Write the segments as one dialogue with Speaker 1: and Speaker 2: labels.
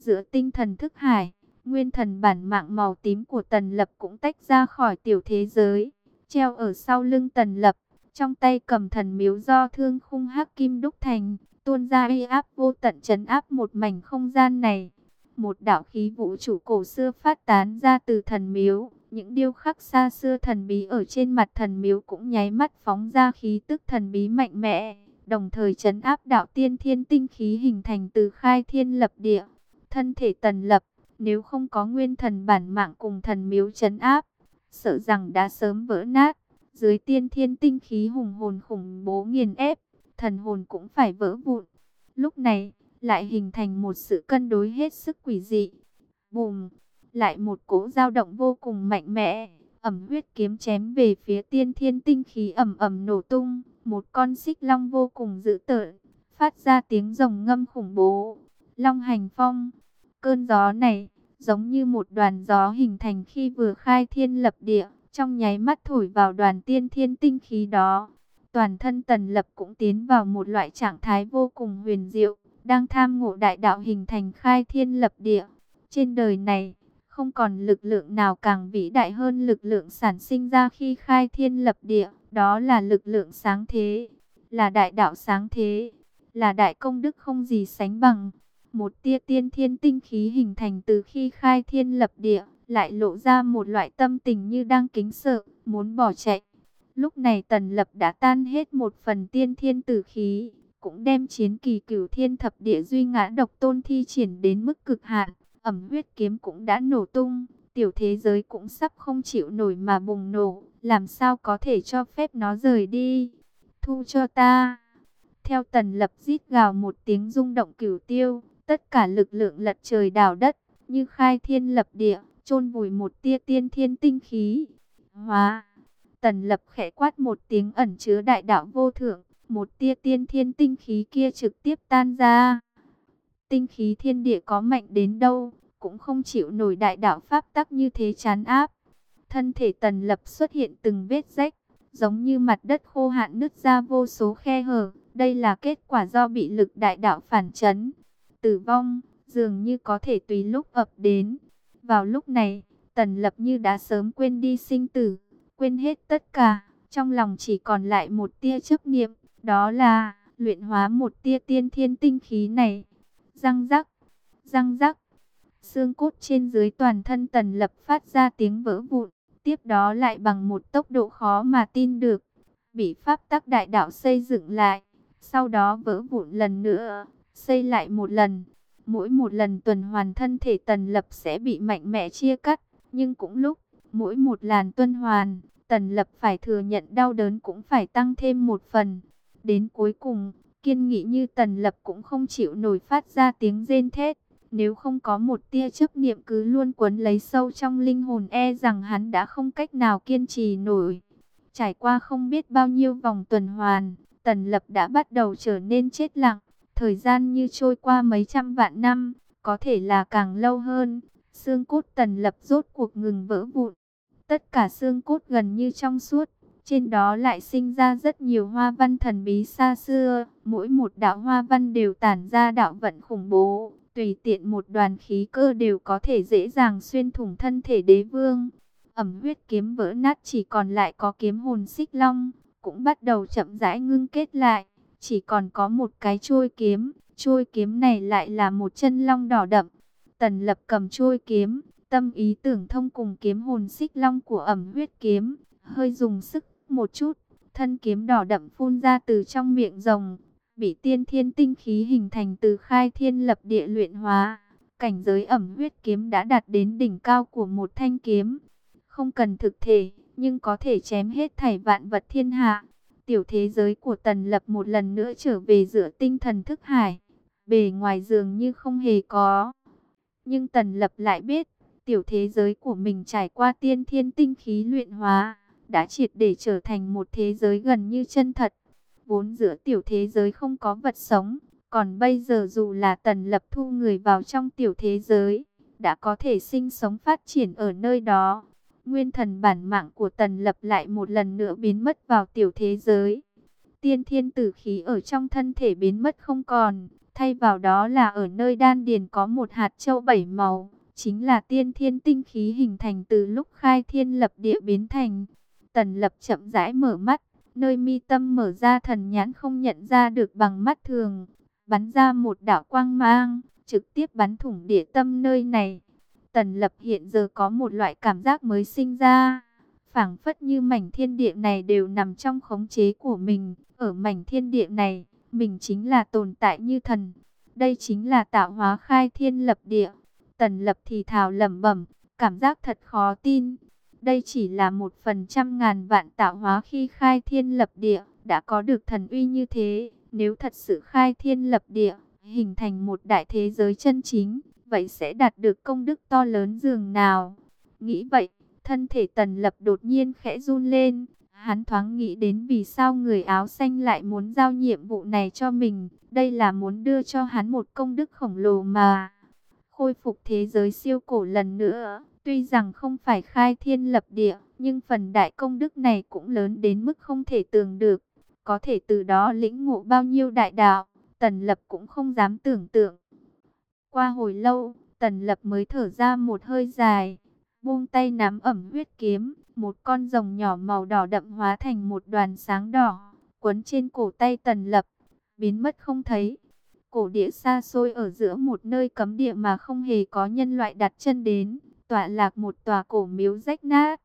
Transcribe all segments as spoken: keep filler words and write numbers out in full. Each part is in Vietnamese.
Speaker 1: Giữa tinh thần thức hải, nguyên thần bản mạng màu tím của Tần Lập cũng tách ra khỏi tiểu thế giới, treo ở sau lưng Tần Lập, trong tay cầm thần miếu do thương khung hắc kim đúc thành, tuôn ra uy áp vô tận trấn áp một mảnh không gian này. Một đạo khí vũ trụ cổ xưa phát tán ra từ thần miếu, những điêu khắc xa xưa thần bí ở trên mặt thần miếu cũng nháy mắt phóng ra khí tức thần bí mạnh mẽ, đồng thời trấn áp đạo tiên thiên tinh khí hình thành từ khai thiên lập địa. Thân thể Tần Lập, nếu không có nguyên thần bản mạng cùng thần miếu trấn áp, sợ rằng đã sớm vỡ nát. Dưới tiên thiên tinh khí hùng hồn khủng bố nghiền ép, thần hồn cũng phải vỡ vụn. Lúc này, lại hình thành một sự cân đối hết sức quỷ dị. Bùm, lại một cỗ dao động vô cùng mạnh mẽ, ẩm huyết kiếm chém về phía tiên thiên tinh khí ầm ầm nổ tung. Một con xích long vô cùng dữ tợn, phát ra tiếng rồng ngâm khủng bố. Long hành phong, cơn gió này, giống như một đoàn gió hình thành khi vừa khai thiên lập địa, trong nháy mắt thổi vào đoàn tiên thiên tinh khí đó. Toàn thân Tần Lập cũng tiến vào một loại trạng thái vô cùng huyền diệu, đang tham ngộ đại đạo hình thành khai thiên lập địa. Trên đời này, không còn lực lượng nào càng vĩ đại hơn lực lượng sản sinh ra khi khai thiên lập địa. Đó là lực lượng sáng thế, là đại đạo sáng thế, là đại công đức không gì sánh bằng. Một tia tiên thiên tinh khí hình thành từ khi khai thiên lập địa, lại lộ ra một loại tâm tình như đang kính sợ, muốn bỏ chạy. Lúc này Tần Lập đã tan hết một phần tiên thiên tử khí, cũng đem chiến kỳ cửu thiên thập địa duy ngã độc tôn thi triển đến mức cực hạn. Ẩm huyết kiếm cũng đã nổ tung, tiểu thế giới cũng sắp không chịu nổi mà bùng nổ, làm sao có thể cho phép nó rời đi. Thu cho ta. Theo Tần Lập rít gào một tiếng rung động cửu tiêu, tất cả lực lượng lật trời đảo đất, như khai thiên lập địa, chôn vùi một tia tiên thiên tinh khí. Hóa. Tần Lập khẽ quát một tiếng ẩn chứa đại đạo vô thượng, một tia tiên thiên tinh khí kia trực tiếp tan ra. Tinh khí thiên địa có mạnh đến đâu, cũng không chịu nổi đại đạo pháp tắc như thế trấn áp. Thân thể Tần Lập xuất hiện từng vết rách, giống như mặt đất khô hạn nứt ra vô số khe hở. Đây là kết quả do bị lực đại đạo phản chấn. Tử vong, dường như có thể tùy lúc ập đến. Vào lúc này, Tần Lập như đã sớm quên đi sinh tử, quên hết tất cả. Trong lòng chỉ còn lại một tia chấp niệm, đó là luyện hóa một tia tiên thiên tinh khí này. Răng rắc, răng rắc, xương cốt trên dưới toàn thân Tần Lập phát ra tiếng vỡ vụn. Tiếp đó lại bằng một tốc độ khó mà tin được, bị pháp tắc đại đạo xây dựng lại. Sau đó vỡ vụn lần nữa, xây lại một lần. Mỗi một lần tuần hoàn thân thể Tần Lập sẽ bị mạnh mẽ chia cắt. Nhưng cũng lúc, mỗi một làn tuần hoàn, Tần Lập phải thừa nhận đau đớn cũng phải tăng thêm một phần. Đến cuối cùng, kiên nghị như Tần Lập cũng không chịu nổi phát ra tiếng rên thét. Nếu không có một tia chấp niệm cứ luôn quấn lấy sâu trong linh hồn, e rằng hắn đã không cách nào kiên trì nổi. Trải qua không biết bao nhiêu vòng tuần hoàn, Tần Lập đã bắt đầu trở nên chết lặng. Thời gian như trôi qua mấy trăm vạn năm, có thể là càng lâu hơn. Xương cốt Tần Lập rốt cuộc ngừng vỡ vụn. Tất cả xương cốt gần như trong suốt. Trên đó lại sinh ra rất nhiều hoa văn thần bí xa xưa. Mỗi một đạo hoa văn đều tản ra đạo vận khủng bố. Tùy tiện một đoàn khí cơ đều có thể dễ dàng xuyên thủng thân thể đế vương. Ẩm huyết kiếm vỡ nát, chỉ còn lại có kiếm hồn xích long, cũng bắt đầu chậm rãi ngưng kết lại. Chỉ còn có một cái chuôi kiếm, chuôi kiếm này lại là một chân long đỏ đậm. Tần Lập cầm chuôi kiếm, tâm ý tưởng thông cùng kiếm hồn xích long của ẩm huyết kiếm, hơi dùng sức một chút, thân kiếm đỏ đậm phun ra từ trong miệng rồng, bị tiên thiên tinh khí hình thành từ khai thiên lập địa luyện hóa. Cảnh giới ẩm huyết kiếm đã đạt đến đỉnh cao của một thanh kiếm. Không cần thực thể, nhưng có thể chém hết thảy vạn vật thiên hạ. Tiểu thế giới của Tần Lập một lần nữa trở về giữa tinh thần thức hải. Bề ngoài dường như không hề có. Nhưng Tần Lập lại biết, tiểu thế giới của mình trải qua tiên thiên tinh khí luyện hóa, đã triệt để trở thành một thế giới gần như chân thật. Vốn giữa tiểu thế giới không có vật sống, còn bây giờ dù là Tần Lập thu người vào trong tiểu thế giới, đã có thể sinh sống phát triển ở nơi đó. Nguyên thần bản mạng của Tần Lập lại một lần nữa biến mất vào tiểu thế giới. Tiên thiên tử khí ở trong thân thể biến mất không còn, Thay vào đó là ở nơi đan điền có một hạt châu bảy màu, chính là tiên thiên tinh khí hình thành từ lúc khai thiên lập địa biến thành. Tần Lập chậm rãi mở mắt, nơi mi tâm mở ra thần nhãn không nhận ra được bằng mắt thường, bắn ra một đạo quang mang, trực tiếp bắn thủng địa tâm nơi này. Tần Lập hiện giờ có một loại cảm giác mới sinh ra, phảng phất như mảnh thiên địa này đều nằm trong khống chế của mình. Ở mảnh thiên địa này, mình chính là tồn tại như thần. Đây chính là tạo hóa khai thiên lập địa. Tần Lập thì thào lẩm bẩm, cảm giác thật khó tin. Đây chỉ là một phần trăm ngàn vạn tạo hóa khi khai thiên lập địa, đã có được thần uy như thế. Nếu thật sự khai thiên lập địa, hình thành một đại thế giới chân chính, vậy sẽ đạt được công đức to lớn dường nào? Nghĩ vậy, thân thể Tần Lập đột nhiên khẽ run lên. Hắn thoáng nghĩ đến vì sao người áo xanh lại muốn giao nhiệm vụ này cho mình. Đây là muốn đưa cho hắn một công đức khổng lồ mà. Khôi phục thế giới siêu cổ lần nữa. Tuy rằng không phải khai thiên lập địa, nhưng phần đại công đức này cũng lớn đến mức không thể tưởng được. Có thể từ đó lĩnh ngộ bao nhiêu đại đạo, Tần Lập cũng không dám tưởng tượng. Qua hồi lâu, Tần Lập mới thở ra một hơi dài, buông tay nắm ẩm huyết kiếm. Một con rồng nhỏ màu đỏ đậm hóa thành một đoàn sáng đỏ, quấn trên cổ tay Tần Lập, biến mất không thấy. Cổ địa xa xôi ở giữa một nơi cấm địa mà không hề có nhân loại đặt chân đến, tọa lạc một tòa cổ miếu rách nát.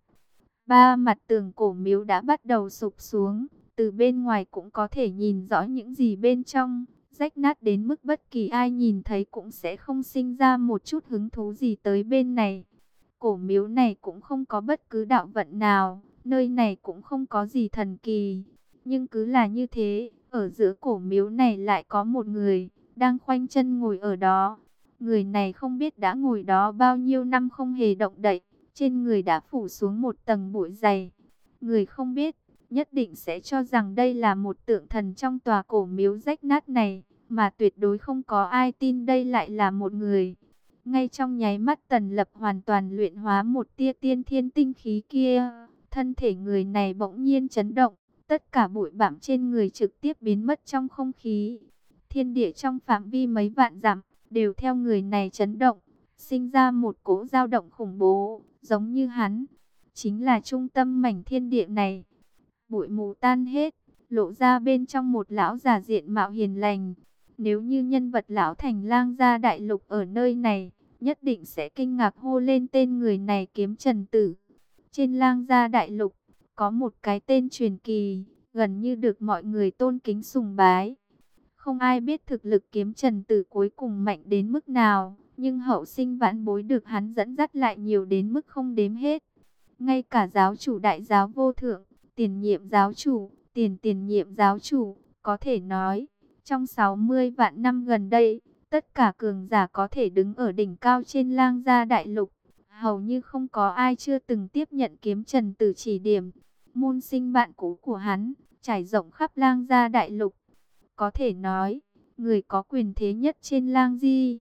Speaker 1: Ba mặt tường cổ miếu đã bắt đầu sụp xuống, từ bên ngoài cũng có thể nhìn rõ những gì bên trong, rách nát đến mức bất kỳ ai nhìn thấy cũng sẽ không sinh ra một chút hứng thú gì tới bên này. Cổ miếu này cũng không có bất cứ đạo vận nào, nơi này cũng không có gì thần kỳ. Nhưng cứ là như thế, ở giữa cổ miếu này lại có một người, đang khoanh chân ngồi ở đó. Người này không biết đã ngồi đó bao nhiêu năm không hề động đậy, trên người đã phủ xuống một tầng bụi dày. Người không biết, nhất định sẽ cho rằng đây là một tượng thần trong tòa cổ miếu rách nát này, mà tuyệt đối không có ai tin đây lại là một người. Ngay trong nháy mắt Tần Lập hoàn toàn luyện hóa một tia tiên thiên tinh khí kia, thân thể người này bỗng nhiên chấn động, tất cả bụi bặm trên người trực tiếp biến mất trong không khí. Thiên địa trong phạm vi mấy vạn dặm đều theo người này chấn động, sinh ra một cỗ dao động khủng bố, giống như hắn chính là trung tâm mảnh thiên địa này. Bụi mù tan hết, lộ ra bên trong một lão già diện mạo hiền lành. Nếu như nhân vật lão thành lang gia đại lục ở nơi này, nhất định sẽ kinh ngạc hô lên tên người này Kiếm Trần Tử. Trên lang gia đại lục, có một cái tên truyền kỳ, gần như được mọi người tôn kính sùng bái. Không ai biết thực lực Kiếm Trần Tử cuối cùng mạnh đến mức nào, nhưng hậu sinh vãn bối được hắn dẫn dắt lại nhiều đến mức không đếm hết. Ngay cả giáo chủ đại giáo vô thượng, tiền nhiệm giáo chủ, tiền tiền nhiệm giáo chủ, có thể nói, trong sáu mươi vạn năm gần đây, tất cả cường giả có thể đứng ở đỉnh cao trên lang gia đại lục, hầu như không có ai chưa từng tiếp nhận Kiếm Trần Tử chỉ điểm. Môn sinh bạn cũ của hắn, trải rộng khắp lang gia đại lục. Có thể nói, người có quyền thế nhất trên lang di.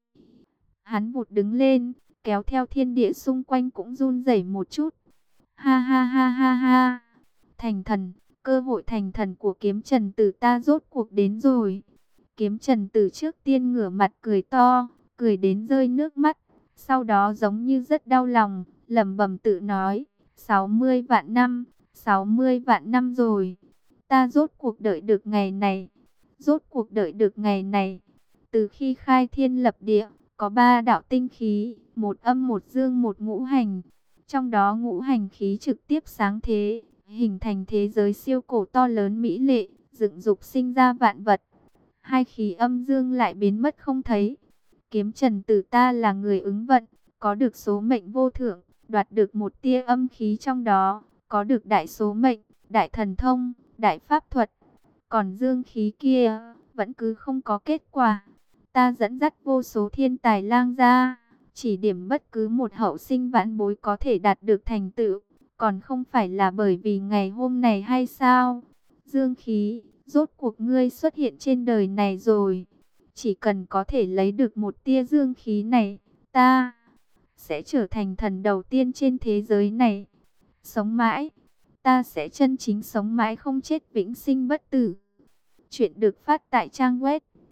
Speaker 1: Hắn vụt đứng lên, kéo theo thiên địa xung quanh cũng run rẩy một chút. Ha ha ha ha ha. Thành thần, cơ hội thành thần của Kiếm Trần Tử ta rốt cuộc đến rồi. Kiếm Trần Tử trước tiên ngửa mặt cười to, cười đến rơi nước mắt. Sau đó giống như rất đau lòng, lẩm bẩm tự nói, sáu mươi vạn năm, sáu mươi vạn năm rồi. Ta rốt cuộc đợi được ngày này, rốt cuộc đợi được ngày này. Từ khi khai thiên lập địa, có ba đạo tinh khí, một âm một dương một ngũ hành. Trong đó ngũ hành khí trực tiếp sáng thế, hình thành thế giới siêu cổ to lớn mỹ lệ, dựng dục sinh ra vạn vật. Hai khí âm dương lại biến mất không thấy. Kiếm Trần Tử ta là người ứng vận, có được số mệnh vô thượng, đoạt được một tia âm khí trong đó, có được đại số mệnh, đại thần thông, đại pháp thuật. Còn dương khí kia, vẫn cứ không có kết quả. Ta dẫn dắt vô số thiên tài lang gia, chỉ điểm bất cứ một hậu sinh vãn bối có thể đạt được thành tựu, còn không phải là bởi vì ngày hôm này hay sao? Dương khí, rốt cuộc ngươi xuất hiện trên đời này rồi. Chỉ cần có thể lấy được một tia dương khí này, ta sẽ trở thành thần đầu tiên trên thế giới này. Sống mãi, ta sẽ chân chính sống mãi không chết vĩnh sinh bất tử. Chuyện được phát tại trang web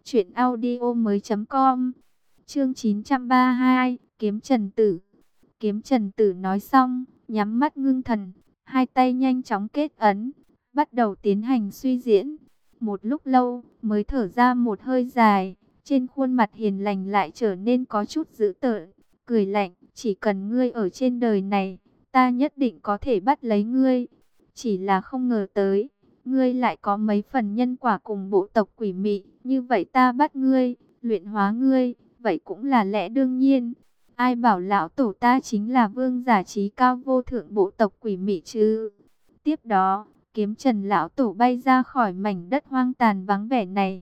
Speaker 1: Chuyện audio mới com. Chương chín trăm ba mươi hai, Kiếm Trần Tử. Kiếm Trần Tử nói xong, nhắm mắt ngưng thần, hai tay nhanh chóng kết ấn, bắt đầu tiến hành suy diễn. Một lúc lâu, mới thở ra một hơi dài, trên khuôn mặt hiền lành lại trở nên có chút dữ tợn, cười lạnh, chỉ cần ngươi ở trên đời này, ta nhất định có thể bắt lấy ngươi. Chỉ là không ngờ tới, ngươi lại có mấy phần nhân quả cùng bộ tộc quỷ mị, như vậy ta bắt ngươi, luyện hóa ngươi, vậy cũng là lẽ đương nhiên. Ai bảo lão tổ ta chính là vương giả trí cao vô thượng bộ tộc quỷ mị chứ. Tiếp đó, Kiếm Trần lão tổ bay ra khỏi mảnh đất hoang tàn vắng vẻ này.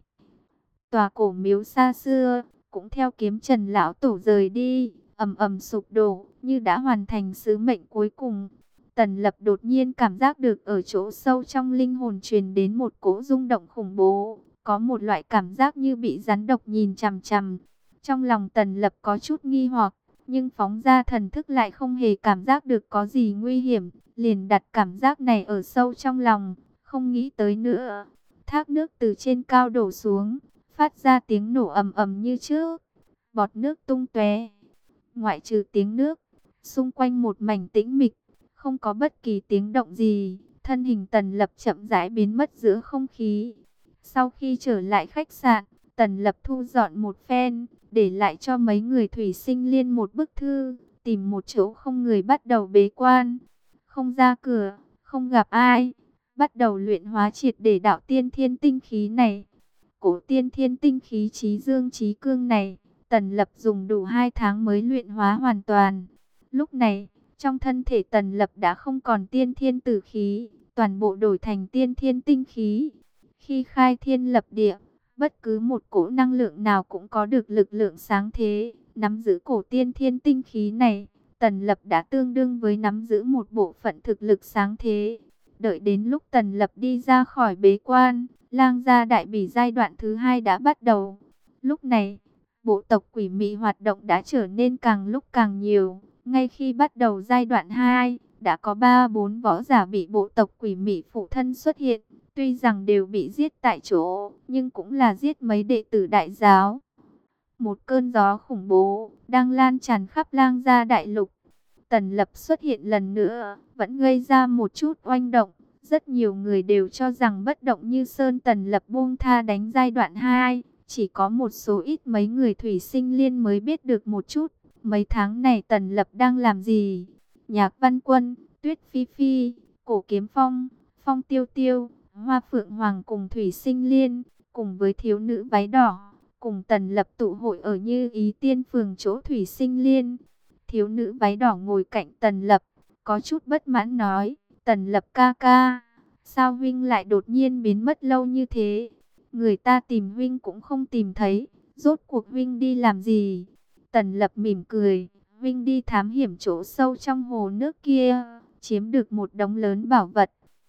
Speaker 1: Tòa cổ miếu xa xưa cũng theo Kiếm Trần lão tổ rời đi, ầm ầm sụp đổ, như đã hoàn thành sứ mệnh cuối cùng. Tần Lập đột nhiên cảm giác được ở chỗ sâu trong linh hồn truyền đến một cỗ rung động khủng bố, có một loại cảm giác như bị rắn độc nhìn chằm chằm. Trong lòng Tần Lập có chút nghi hoặc, nhưng phóng ra thần thức lại không hề cảm giác được có gì nguy hiểm, liền đặt cảm giác này ở sâu trong lòng, không nghĩ tới nữa. Thác nước từ trên cao đổ xuống, phát ra tiếng nổ ầm ầm như trước, bọt nước tung tóe. Ngoại trừ tiếng nước, xung quanh một mảnh tĩnh mịch, không có bất kỳ tiếng động gì. Thân hình Tần Lập chậm rãi biến mất giữa không khí. Sau khi trở lại khách sạn, Tần Lập thu dọn một phen, để lại cho mấy người thủy sinh liên một bức thư, tìm một chỗ không người bắt đầu bế quan, không ra cửa, không gặp ai, bắt đầu luyện hóa triệt để đạo tiên thiên tinh khí này. Cổ tiên thiên tinh khí trí dương trí cương này, Tần Lập dùng đủ hai tháng mới luyện hóa hoàn toàn. Lúc này, trong thân thể Tần Lập đã không còn tiên thiên tử khí, toàn bộ đổi thành tiên thiên tinh khí. Khi khai thiên lập địa, bất cứ một cỗ năng lượng nào cũng có được lực lượng sáng thế. Nắm giữ cổ tiên thiên tinh khí này, Tần Lập đã tương đương với nắm giữ một bộ phận thực lực sáng thế. Đợi đến lúc Tần Lập đi ra khỏi bế quan, Lang gia đại bỉ giai đoạn thứ hai đã bắt đầu. Lúc này, bộ tộc quỷ mị hoạt động đã trở nên càng lúc càng nhiều. Ngay khi bắt đầu giai đoạn hai, đã có ba bốn võ giả bị bộ tộc quỷ mị phụ thân xuất hiện. Tuy rằng đều bị giết tại chỗ, nhưng cũng là giết mấy đệ tử đại giáo. Một cơn gió khủng bố đang lan tràn khắp Lang gia đại lục. Tần Lập xuất hiện lần nữa, vẫn gây ra một chút oanh động. Rất nhiều người đều cho rằng bất động như sơn Tần Lập buông tha đánh giai đoạn hai. Chỉ có một số ít mấy người thủy sinh liên mới biết được một chút. Mấy tháng này Tần Lập đang làm gì? Nhạc Văn Quân, Tuyết Phi Phi, Cổ Kiếm Phong, Phong Tiêu Tiêu, Hoa Phượng Hoàng cùng thủy sinh liên, cùng với thiếu nữ váy đỏ, cùng Tần Lập tụ hội ở Như Ý Tiên Phường chỗ thủy sinh liên. Thiếu nữ váy đỏ ngồi cạnh Tần Lập, có chút bất mãn nói, Tần Lập ca ca, sao huynh lại đột nhiên biến mất lâu như thế? Người ta tìm huynh cũng không tìm thấy, rốt cuộc huynh đi làm gì? Tần Lập mỉm cười, huynh đi thám hiểm chỗ sâu trong hồ nước kia, chiếm được một đống lớn bảo vật.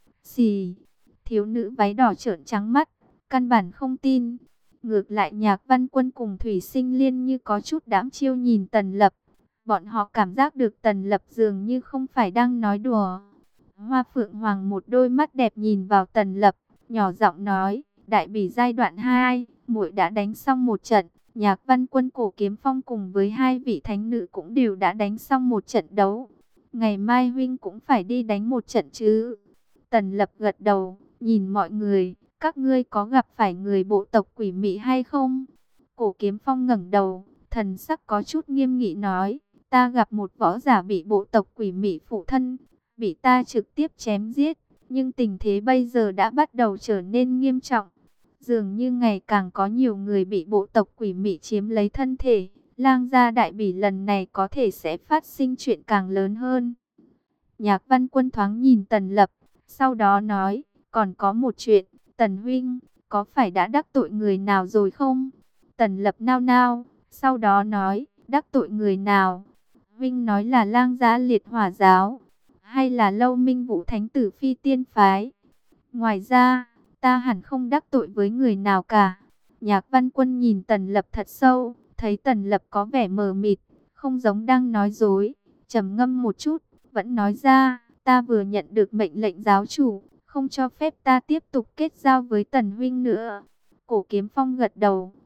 Speaker 1: Xì, thiếu nữ váy đỏ trợn trắng mắt, căn bản không tin. Ngược lại Nhạc Văn Quân cùng thủy sinh liên như có chút đãm chiêu nhìn Tần Lập. Bọn họ cảm giác được Tần Lập dường như không phải đang nói đùa. Hoa Phượng Hoàng một đôi mắt đẹp nhìn vào Tần Lập, nhỏ giọng nói, đại bỉ giai đoạn hai, muội đã đánh xong một trận. Nhạc Văn Quân Cổ Kiếm Phong cùng với hai vị thánh nữ cũng đều đã đánh xong một trận đấu. Ngày mai huynh cũng phải đi đánh một trận chứ? Tần Lập gật đầu, nhìn mọi người, các ngươi có gặp phải người bộ tộc quỷ mị hay không? Cổ Kiếm Phong ngẩng đầu, thần sắc có chút nghiêm nghị nói, ta gặp một võ giả bị bộ tộc quỷ mị phụ thân, bị ta trực tiếp chém giết, nhưng tình thế bây giờ đã bắt đầu trở nên nghiêm trọng. Dường như ngày càng có nhiều người bị bộ tộc quỷ mị chiếm lấy thân thể, Lang gia đại bỉ lần này có thể sẽ phát sinh chuyện càng lớn hơn. Nhạc Văn Quân thoáng nhìn Tần Lập, sau đó nói, còn có một chuyện, Tần huynh, có phải đã đắc tội người nào rồi không? Tần Lập nao nao, sau đó nói, đắc tội người nào? Huynh nói là Lang gia liệt hỏa giáo, hay là Lâu Minh Vũ Thánh tử Phi Tiên phái? Ngoài ra, ta hẳn không đắc tội với người nào cả. Nhạc Văn Quân nhìn Tần Lập thật sâu, thấy Tần Lập có vẻ mờ mịt, không giống đang nói dối, trầm ngâm một chút, vẫn nói ra, ta vừa nhận được mệnh lệnh giáo chủ, không cho phép ta tiếp tục kết giao với Tần huynh nữa. Cổ Kiếm Phong gật đầu,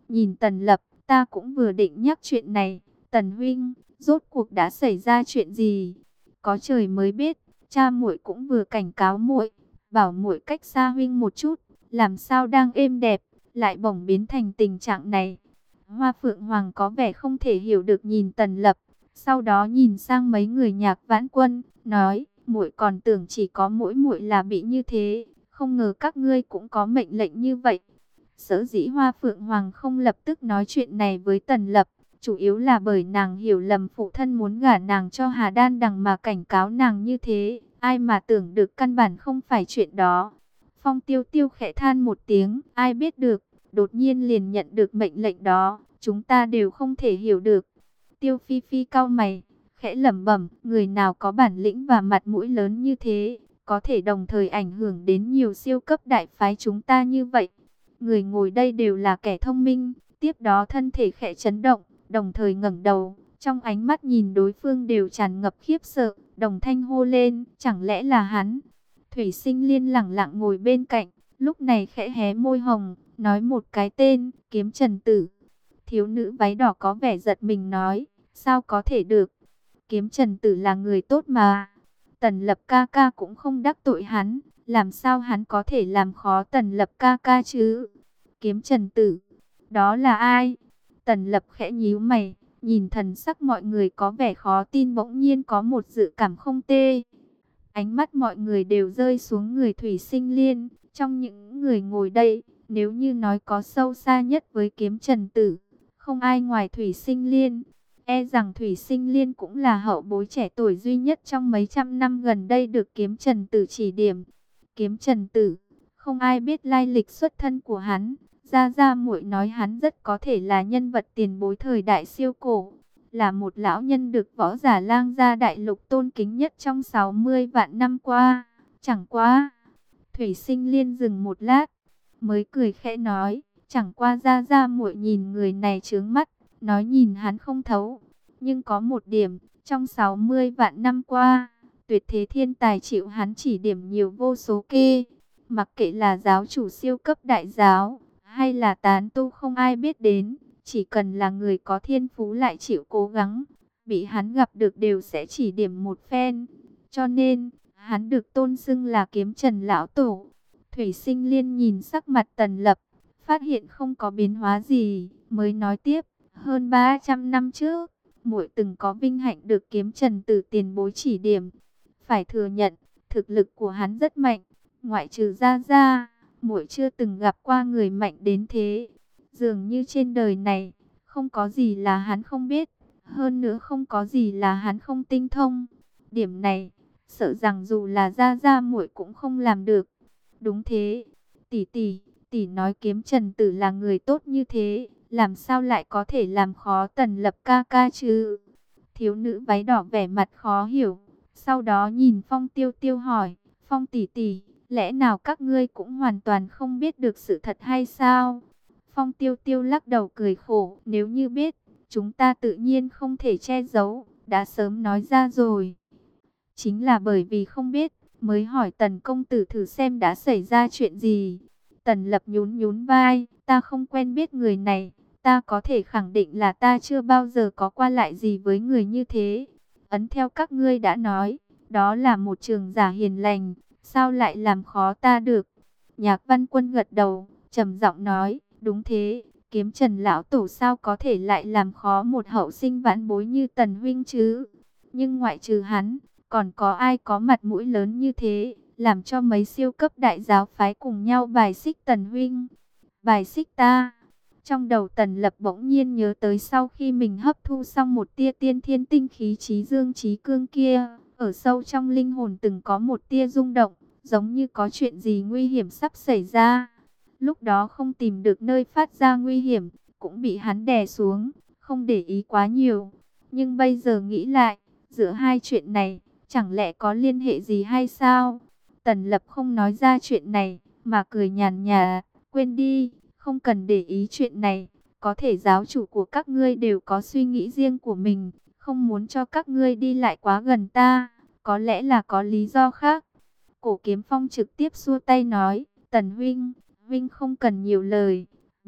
Speaker 1: nhìn Tần Lập, ta cũng vừa định nhắc chuyện này. Tần huynh, rốt cuộc đã xảy ra chuyện gì? Có trời mới biết, cha muội cũng vừa cảnh cáo muội, bảo muội cách xa huynh một chút, làm sao đang êm đẹp, lại bỗng biến thành tình trạng này. Hoa Phượng Hoàng có vẻ không thể hiểu được nhìn Tần Lập, sau đó nhìn sang mấy người Nhạc Vãn Quân, nói, muội còn tưởng chỉ có mỗi muội là bị như thế, không ngờ các ngươi cũng có mệnh lệnh như vậy. Sở dĩ Hoa Phượng Hoàng không lập tức nói chuyện này với Tần Lập, chủ yếu là bởi nàng hiểu lầm phụ thân muốn gả nàng cho Hà Đan Đằng mà cảnh cáo nàng như thế, ai mà tưởng được căn bản không phải chuyện đó. Phong Tiêu Tiêu khẽ than một tiếng, ai biết được, đột nhiên liền nhận được mệnh lệnh đó, chúng ta đều không thể hiểu được. Tiêu Phi Phi cau mày, khẽ lẩm bẩm, người nào có bản lĩnh và mặt mũi lớn như thế, có thể đồng thời ảnh hưởng đến nhiều siêu cấp đại phái chúng ta như vậy. Người ngồi đây đều là kẻ thông minh, tiếp đó thân thể khẽ chấn động, đồng thời ngẩng đầu, trong ánh mắt nhìn đối phương đều tràn ngập khiếp sợ, đồng thanh hô lên, chẳng lẽ là hắn? Thủy Sinh Liên lẳng lặng ngồi bên cạnh, lúc này khẽ hé môi hồng, nói một cái tên, Kiếm Trần Tử. Thiếu nữ váy đỏ có vẻ giật mình nói, sao có thể được? Kiếm Trần Tử là người tốt mà. Tần Lập ca ca cũng không đắc tội hắn, làm sao hắn có thể làm khó Tần Lập ca ca chứ? Kiếm Trần Tử, đó là ai? Tần Lập khẽ nhíu mày, nhìn thần sắc mọi người có vẻ khó tin, bỗng nhiên có một dự cảm không tê. Ánh mắt mọi người đều rơi xuống người Thủy Sinh Liên, trong những người ngồi đây, nếu như nói có sâu xa nhất với Kiếm Trần Tử, không ai ngoài Thủy Sinh Liên. E rằng Thủy Sinh Liên cũng là hậu bối trẻ tuổi duy nhất trong mấy trăm năm gần đây được Kiếm Trần Tử chỉ điểm. Kiếm Trần Tử, không ai biết lai lịch xuất thân của hắn. Gia Gia muội nói hắn rất có thể là nhân vật tiền bối thời đại siêu cổ, là một lão nhân được võ giả lang gia đại lục tôn kính nhất trong sáu mươi vạn năm qua. Chẳng qua, Thủy Sinh Liên dừng một lát, mới cười khẽ nói, chẳng qua Gia Gia muội nhìn người này chướng mắt, nói nhìn hắn không thấu. Nhưng có một điểm, trong sáu mươi vạn năm qua, tuyệt thế thiên tài chịu hắn chỉ điểm nhiều vô số kê. Mặc kệ là giáo chủ siêu cấp đại giáo, hay là tán tu không ai biết đến, chỉ cần là người có thiên phú lại chịu cố gắng, bị hắn gặp được đều sẽ chỉ điểm một phen. Cho nên, hắn được tôn xưng là Kiếm Trần Lão Tổ. Thủy Sinh Liên nhìn sắc mặt Tần Lập, phát hiện không có biến hóa gì, mới nói tiếp, hơn ba trăm năm trước, muội từng có vinh hạnh được Kiếm Trần Tử tiền bối chỉ điểm. Phải thừa nhận, thực lực của hắn rất mạnh, ngoại trừ Gia Gia, muội chưa từng gặp qua người mạnh đến thế. Dường như trên đời này, không có gì là hắn không biết, hơn nữa không có gì là hắn không tinh thông. Điểm này, sợ rằng dù là Gia Gia muội cũng không làm được. Đúng thế, tỷ tỷ, tỷ nói Kiếm Trần Tử là người tốt như thế, làm sao lại có thể làm khó Tần Lập ca ca chứ? Thiếu nữ váy đỏ vẻ mặt khó hiểu, sau đó nhìn Phong Tiêu Tiêu hỏi, Phong tỷ tỷ, lẽ nào các ngươi cũng hoàn toàn không biết được sự thật hay sao? Phong Tiêu Tiêu lắc đầu cười khổ, nếu như biết, chúng ta tự nhiên không thể che giấu, đã sớm nói ra rồi. Chính là bởi vì không biết, mới hỏi Tần công tử thử xem đã xảy ra chuyện gì. Tần Lập nhún nhún vai, ta không quen biết người này, ta có thể khẳng định là ta chưa bao giờ có qua lại gì với người như thế. Ấn theo các ngươi đã nói, đó là một trường giả hiền lành, sao lại làm khó ta được? Nhạc Văn Quân gật đầu, trầm giọng nói, đúng thế, Kiếm Trần Lão Tổ sao có thể lại làm khó một hậu sinh vãn bối như Tần huynh chứ? Nhưng ngoại trừ hắn, còn có ai có mặt mũi lớn như thế, làm cho mấy siêu cấp đại giáo phái cùng nhau bài xích Tần huynh? Bài xích ta? Trong đầu Tần Lập bỗng nhiên nhớ tới sau khi mình hấp thu xong một tia tiên thiên tinh khí trí dương trí cương kia, ở sâu trong linh hồn từng có một tia rung động, giống như có chuyện gì nguy hiểm sắp xảy ra. Lúc đó không tìm được nơi phát ra nguy hiểm, cũng bị hắn đè xuống, không để ý quá nhiều. Nhưng bây giờ nghĩ lại, giữa hai chuyện này, chẳng lẽ có liên hệ gì hay sao? Tần Lập không nói ra chuyện này, mà cười nhàn nhạt, quên đi, không cần để ý chuyện này. Có thể giáo chủ của các ngươi đều có suy nghĩ riêng của mình, không muốn cho các ngươi đi lại quá gần ta, có lẽ là có lý do khác. Cổ Kiếm Phong trực tiếp xua tay nói, Tần huynh, huynh không cần nhiều lời,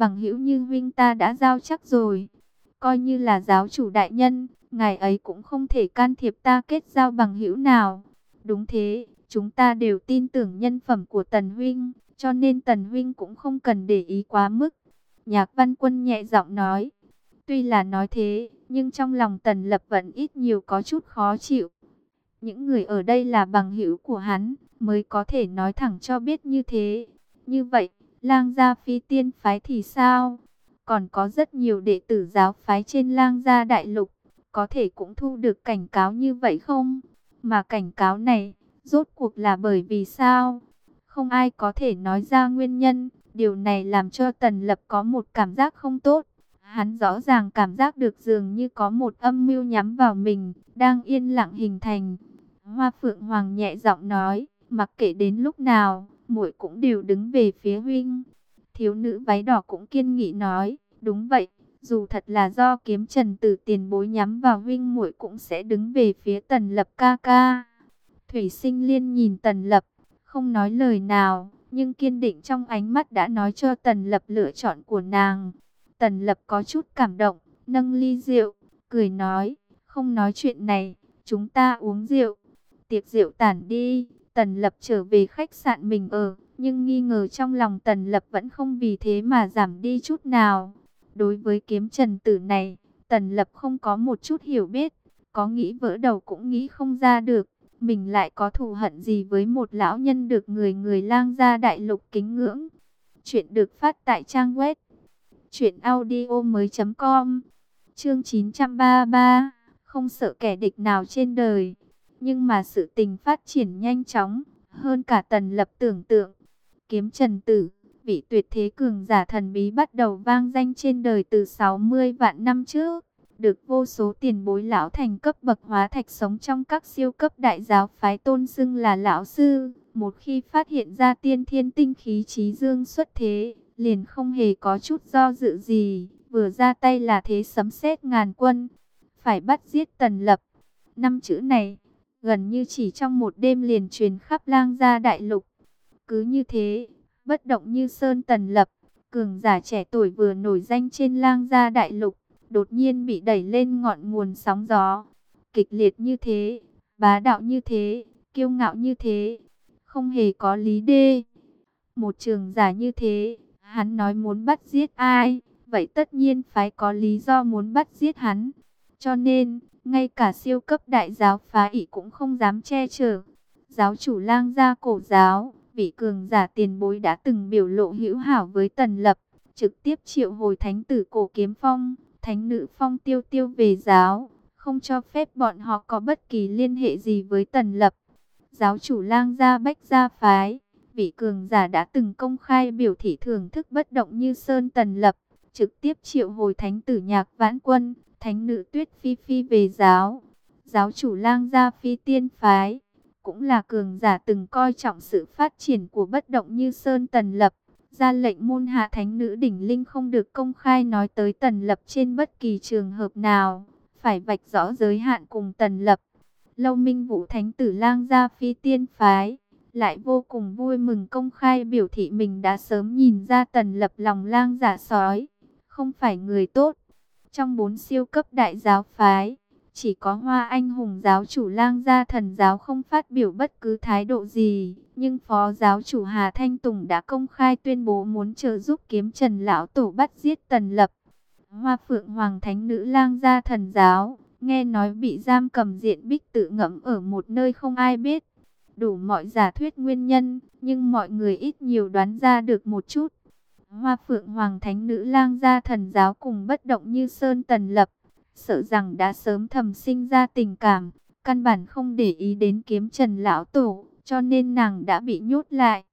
Speaker 1: bằng hữu như huynh ta đã giao chắc rồi. Coi như là giáo chủ đại nhân, ngài ấy cũng không thể can thiệp ta kết giao bằng hữu nào. Đúng thế, chúng ta đều tin tưởng nhân phẩm của Tần huynh, cho nên Tần huynh cũng không cần để ý quá mức. Nhạc Văn Quân nhẹ giọng nói. Tuy là nói thế, nhưng trong lòng Tần Lập vẫn ít nhiều có chút khó chịu. Những người ở đây là bằng hữu của hắn, mới có thể nói thẳng cho biết như thế. Như vậy, Lang Gia Phi Tiên phái thì sao? Còn có rất nhiều đệ tử giáo phái trên Lang Gia Đại Lục, có thể cũng thu được cảnh cáo như vậy không? Mà cảnh cáo này, rốt cuộc là bởi vì sao? Không ai có thể nói ra nguyên nhân. Điều này làm cho Tần Lập có một cảm giác không tốt. Hắn rõ ràng cảm giác được dường như có một âm mưu nhắm vào mình, đang yên lặng hình thành. Hoa Phượng Hoàng nhẹ giọng nói, mặc kệ đến lúc nào, muội cũng đều đứng về phía huynh. Thiếu nữ váy đỏ cũng kiên nghị nói, đúng vậy, dù thật là do Kiếm Trần Tử tiền bối nhắm vào huynh, muội cũng sẽ đứng về phía Tần Lập ca ca. Thủy Sinh Liên nhìn Tần Lập, không nói lời nào, nhưng kiên định trong ánh mắt đã nói cho Tần Lập lựa chọn của nàng. Tần Lập có chút cảm động, nâng ly rượu, cười nói, không nói chuyện này, chúng ta uống rượu. Tiệc rượu tản đi, Tần Lập trở về khách sạn mình ở, nhưng nghi ngờ trong lòng Tần Lập vẫn không vì thế mà giảm đi chút nào. Đối với Kiếm Trần Tử này, Tần Lập không có một chút hiểu biết, có nghĩ vỡ đầu cũng nghĩ không ra được. Mình lại có thù hận gì với một lão nhân được người người Lang Gia Đại Lục kính ngưỡng. Chuyện được phát tại trang web truyện audio mới chấm com. Chương chín trăm ba mươi ba, không sợ kẻ địch nào trên đời. Nhưng mà sự tình phát triển nhanh chóng, hơn cả Tần Lập tưởng tượng. Kiếm Trần Tử, vị tuyệt thế cường giả thần bí bắt đầu vang danh trên đời từ sáu mươi vạn năm trước. Được vô số tiền bối lão thành cấp bậc hóa thạch sống trong các siêu cấp đại giáo phái tôn xưng là lão sư. Một khi phát hiện ra tiên thiên tinh khí trí dương xuất thế, liền không hề có chút do dự gì, vừa ra tay là thế sấm sét ngàn quân. Phải bắt giết Tần Lập. Năm chữ này, gần như chỉ trong một đêm liền truyền khắp Lang Gia Đại Lục. Cứ như thế, bất động như sơn Tần Lập, cường giả trẻ tuổi vừa nổi danh trên Lang Gia Đại Lục, đột nhiên bị đẩy lên ngọn nguồn sóng gió. Kịch liệt như thế, bá đạo như thế, kiêu ngạo như thế, không hề có lý đê. Một trường giả như thế, hắn nói muốn bắt giết ai, vậy tất nhiên phải có lý do muốn bắt giết hắn. Cho nên, ngay cả siêu cấp đại giáo phá ỷ cũng không dám che chở. Giáo chủ Lang Gia cổ giáo, vị cường giả tiền bối đã từng biểu lộ hữu hảo với Tần Lập, trực tiếp triệu hồi thánh tử Cổ Kiếm Phong, thánh nữ Phong Tiêu Tiêu về giáo, không cho phép bọn họ có bất kỳ liên hệ gì với Tần Lập. Giáo chủ Lang Gia Bách Gia phái, vị cường giả đã từng công khai biểu thị thưởng thức bất động như sơn Tần Lập, trực tiếp triệu hồi thánh tử Nhạc Vãn Quân, thánh nữ Tuyết Phi Phi về giáo. Giáo chủ Lang Gia Phi Tiên phái, cũng là cường giả từng coi trọng sự phát triển của bất động như sơn Tần Lập, ra lệnh môn hạ thánh nữ đỉnh linh không được công khai nói tới Tần Lập trên bất kỳ trường hợp nào, phải vạch rõ giới hạn cùng Tần Lập. Lâu Minh Vũ thánh tử Lang Gia Phi Tiên phái, lại vô cùng vui mừng công khai biểu thị mình đã sớm nhìn ra Tần Lập lòng lang dạ sói, không phải người tốt. Trong bốn siêu cấp đại giáo phái, chỉ có Hoa Anh Hùng giáo chủ Lang Gia Thần giáo không phát biểu bất cứ thái độ gì, nhưng phó giáo chủ Hà Thanh Tùng đã công khai tuyên bố muốn trợ giúp Kiếm Trần lão tổ bắt giết Tần Lập. Hoa Phượng Hoàng thánh nữ Lang Gia Thần giáo, nghe nói bị giam cầm diện bích tự ngẫm ở một nơi không ai biết. Đủ mọi giả thuyết nguyên nhân, nhưng mọi người ít nhiều đoán ra được một chút. Hoa Phượng Hoàng thánh nữ Lang Gia Thần giáo cùng bất động như sơn Tần Lập, sợ rằng đã sớm thầm sinh ra tình cảm, căn bản không để ý đến Kiếm Trần lão tổ, cho nên nàng đã bị nhốt lại.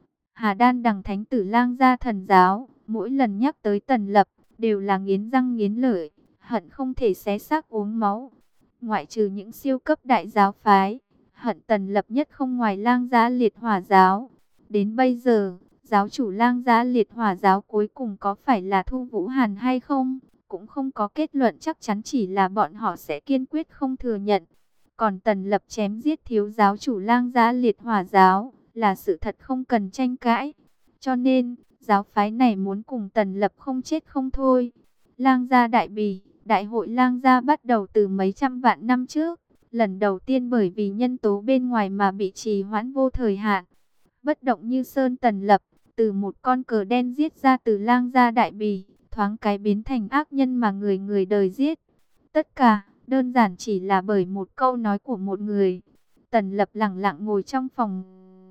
Speaker 1: Hà Đan Đằng thánh tử Lang Gia Thần giáo, mỗi lần nhắc tới Tần Lập, đều là nghiến răng nghiến lợi, hận không thể xé xác uống máu. Ngoại trừ những siêu cấp đại giáo phái, hận Tần Lập nhất không ngoài Lang Gia Liệt Hỏa giáo. Đến bây giờ, giáo chủ Lang Gia Liệt Hỏa giáo cuối cùng có phải là Thu Vũ Hàn hay không, cũng không có kết luận chắc chắn, chỉ là bọn họ sẽ kiên quyết không thừa nhận. Còn Tần Lập chém giết thiếu giáo chủ Lang Gia Liệt Hỏa giáo là sự thật không cần tranh cãi. Cho nên, Giáo phái này muốn cùng Tần Lập không chết không thôi. Lang gia đại bỉ, đại hội lang gia bắt đầu từ mấy trăm vạn năm trước. Lần đầu tiên bởi vì nhân tố bên ngoài mà bị trì hoãn vô thời hạn. Bất động như sơn Tần Lập, từ một con cờ đen giết ra từ lang gia đại bỉ, thoáng cái biến thành ác nhân mà người người đời giết. Tất cả, đơn giản chỉ là bởi một câu nói của một người. Tần Lập lặng lặng ngồi trong phòng.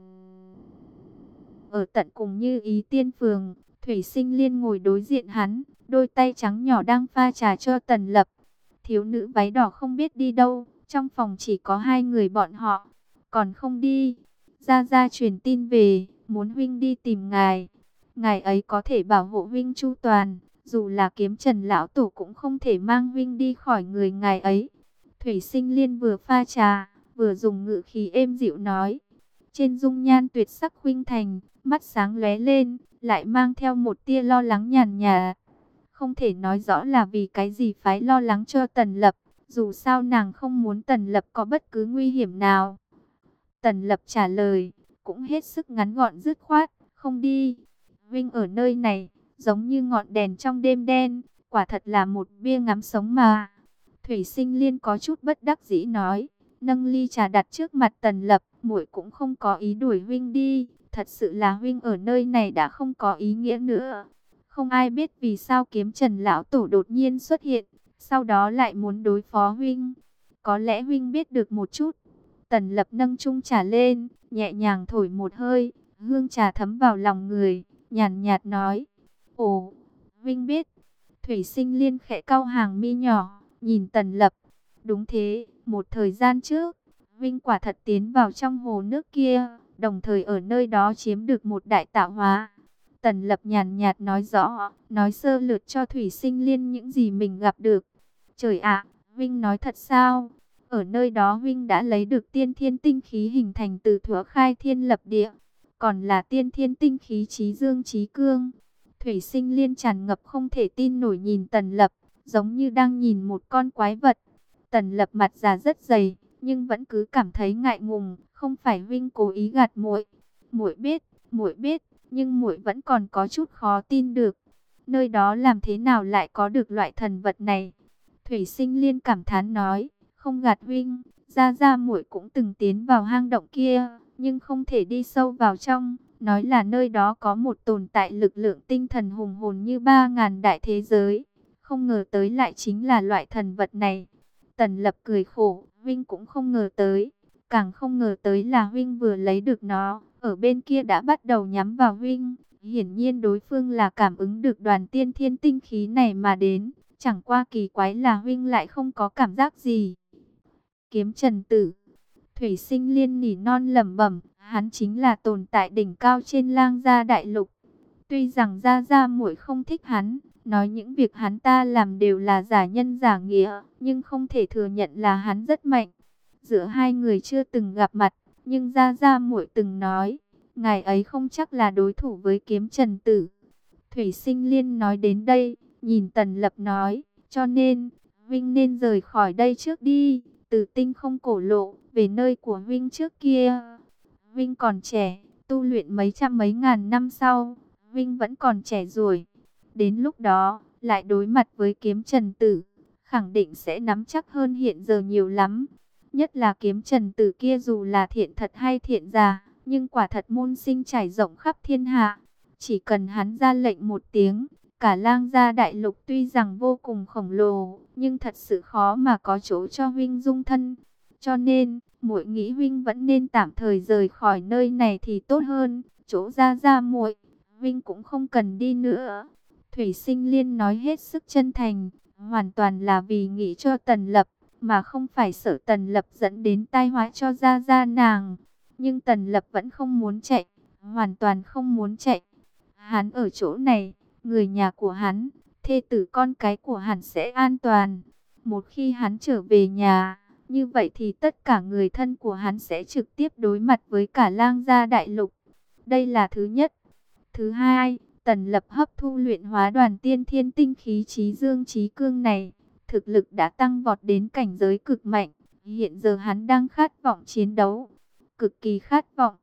Speaker 1: Ở tận cùng Như Ý Tiên Phường, Thủy Sinh Liên ngồi đối diện hắn, đôi tay trắng nhỏ đang pha trà cho Tần Lập. Thiếu nữ váy đỏ không biết đi đâu, trong phòng chỉ có hai người bọn họ. Còn không đi, Gia Gia truyền tin về, muốn huynh đi tìm ngài. Ngài ấy có thể bảo hộ huynh chu toàn, dù là Kiếm Trần lão tổ cũng không thể mang huynh đi khỏi người ngài ấy. Thủy Sinh Liên vừa pha trà, vừa dùng ngữ khí êm dịu nói. Trên dung nhan tuyệt sắc khuynh thành, mắt sáng lóe lên, lại mang theo một tia lo lắng nhàn nhạt. Không thể nói rõ là vì cái gì phái lo lắng cho Tần Lập, dù sao nàng không muốn Tần Lập có bất cứ nguy hiểm nào. Tần Lập trả lời, cũng hết sức ngắn gọn dứt khoát, không đi. Vinh ở nơi này, giống như ngọn đèn trong đêm đen, quả thật là một bia ngắm sống mà. Thủy Sinh Liên có chút bất đắc dĩ nói, nâng ly trà đặt trước mặt Tần Lập, muội cũng không có ý đuổi huynh đi, thật sự là huynh ở nơi này đã không có ý nghĩa nữa. Không ai biết vì sao Kiếm Trần lão tổ đột nhiên xuất hiện, sau đó lại muốn đối phó huynh. Có lẽ huynh biết được một chút. Tần Lập nâng chung trà lên, nhẹ nhàng thổi một hơi, hương trà thấm vào lòng người, nhàn nhạt nói, ồ, huynh biết. Thủy Sinh Liên khẽ cau hàng mi nhỏ, nhìn Tần Lập. Đúng thế, một thời gian trước, huynh quả thật tiến vào trong hồ nước kia, đồng thời ở nơi đó chiếm được một đại tạo hóa. Tần Lập nhàn nhạt nói rõ, nói sơ lược cho Thủy Sinh Liên những gì mình gặp được. Trời ạ, huynh nói thật sao? Ở nơi đó huynh đã lấy được tiên thiên tinh khí hình thành từ thuở khai thiên lập địa, còn là tiên thiên tinh khí trí dương trí cương. Thủy Sinh Liên tràn ngập không thể tin nổi nhìn Tần Lập, giống như đang nhìn một con quái vật. Tần Lập mặt già rất dày, nhưng vẫn cứ cảm thấy ngại ngùng, không phải huynh cố ý gạt muội. Muội biết, muội biết, nhưng muội vẫn còn có chút khó tin được. Nơi đó làm thế nào lại có được loại thần vật này? Thủy Sinh Liên cảm thán nói, không gạt huynh, Gia Gia muội cũng từng tiến vào hang động kia, nhưng không thể đi sâu vào trong. Nói là nơi đó có một tồn tại lực lượng tinh thần hùng hồn như ba ngàn đại thế giới. Không ngờ tới lại chính là loại thần vật này. Tần Lập cười khổ, huynh cũng không ngờ tới. Càng không ngờ tới là huynh vừa lấy được nó, ở bên kia đã bắt đầu nhắm vào huynh. Hiển nhiên đối phương là cảm ứng được đoàn tiên thiên tinh khí này mà đến. Chẳng qua kỳ quái là huynh lại không có cảm giác gì. Kiếm Trần Tử. Thủy Sinh Liên nỉ non lẩm bẩm, hắn chính là tồn tại đỉnh cao trên lang gia đại lục. Tuy rằng Gia Gia muội không thích hắn, nói những việc hắn ta làm đều là giả nhân giả nghĩa, nhưng không thể thừa nhận là hắn rất mạnh. Giữa hai người chưa từng gặp mặt, nhưng Gia Gia muội từng nói, ngài ấy không chắc là đối thủ với Kiếm Trần Tử. Thủy Sinh Liên nói đến đây, nhìn Tần Lập nói, cho nên, huynh nên rời khỏi đây trước đi, từ tinh không cổ lộ, về nơi của huynh trước kia. Huynh còn trẻ, tu luyện mấy trăm mấy ngàn năm sau, huynh vẫn còn trẻ rồi. Đến lúc đó, lại đối mặt với Kiếm Trần Tử, khẳng định sẽ nắm chắc hơn hiện giờ nhiều lắm. Nhất là Kiếm Trần Tử kia dù là thiện thật hay thiện giả, nhưng quả thật môn sinh trải rộng khắp thiên hạ. Chỉ cần hắn ra lệnh một tiếng, cả lang gia đại lục tuy rằng vô cùng khổng lồ, nhưng thật sự khó mà có chỗ cho huynh dung thân. Cho nên, muội nghĩ huynh vẫn nên tạm thời rời khỏi nơi này thì tốt hơn. Chỗ Gia Gia muội, huynh cũng không cần đi nữa. Thủy Sinh Liên nói hết sức chân thành, hoàn toàn là vì nghĩ cho Tần Lập, mà không phải sợ Tần Lập dẫn đến tai họa cho Gia Gia nàng. Nhưng Tần Lập vẫn không muốn chạy, hoàn toàn không muốn chạy. Hắn ở chỗ này, người nhà của hắn, thê tử con cái của hắn sẽ an toàn. Một khi hắn trở về nhà, như vậy thì tất cả người thân của hắn sẽ trực tiếp đối mặt với cả lang gia đại lục. Đây là thứ nhất. Thứ hai, Tần Lập hấp thu luyện hóa đoàn tiên thiên tinh khí trí dương trí cương này, thực lực đã tăng vọt đến cảnh giới cực mạnh. Hiện giờ hắn đang khát vọng chiến đấu, cực kỳ khát vọng.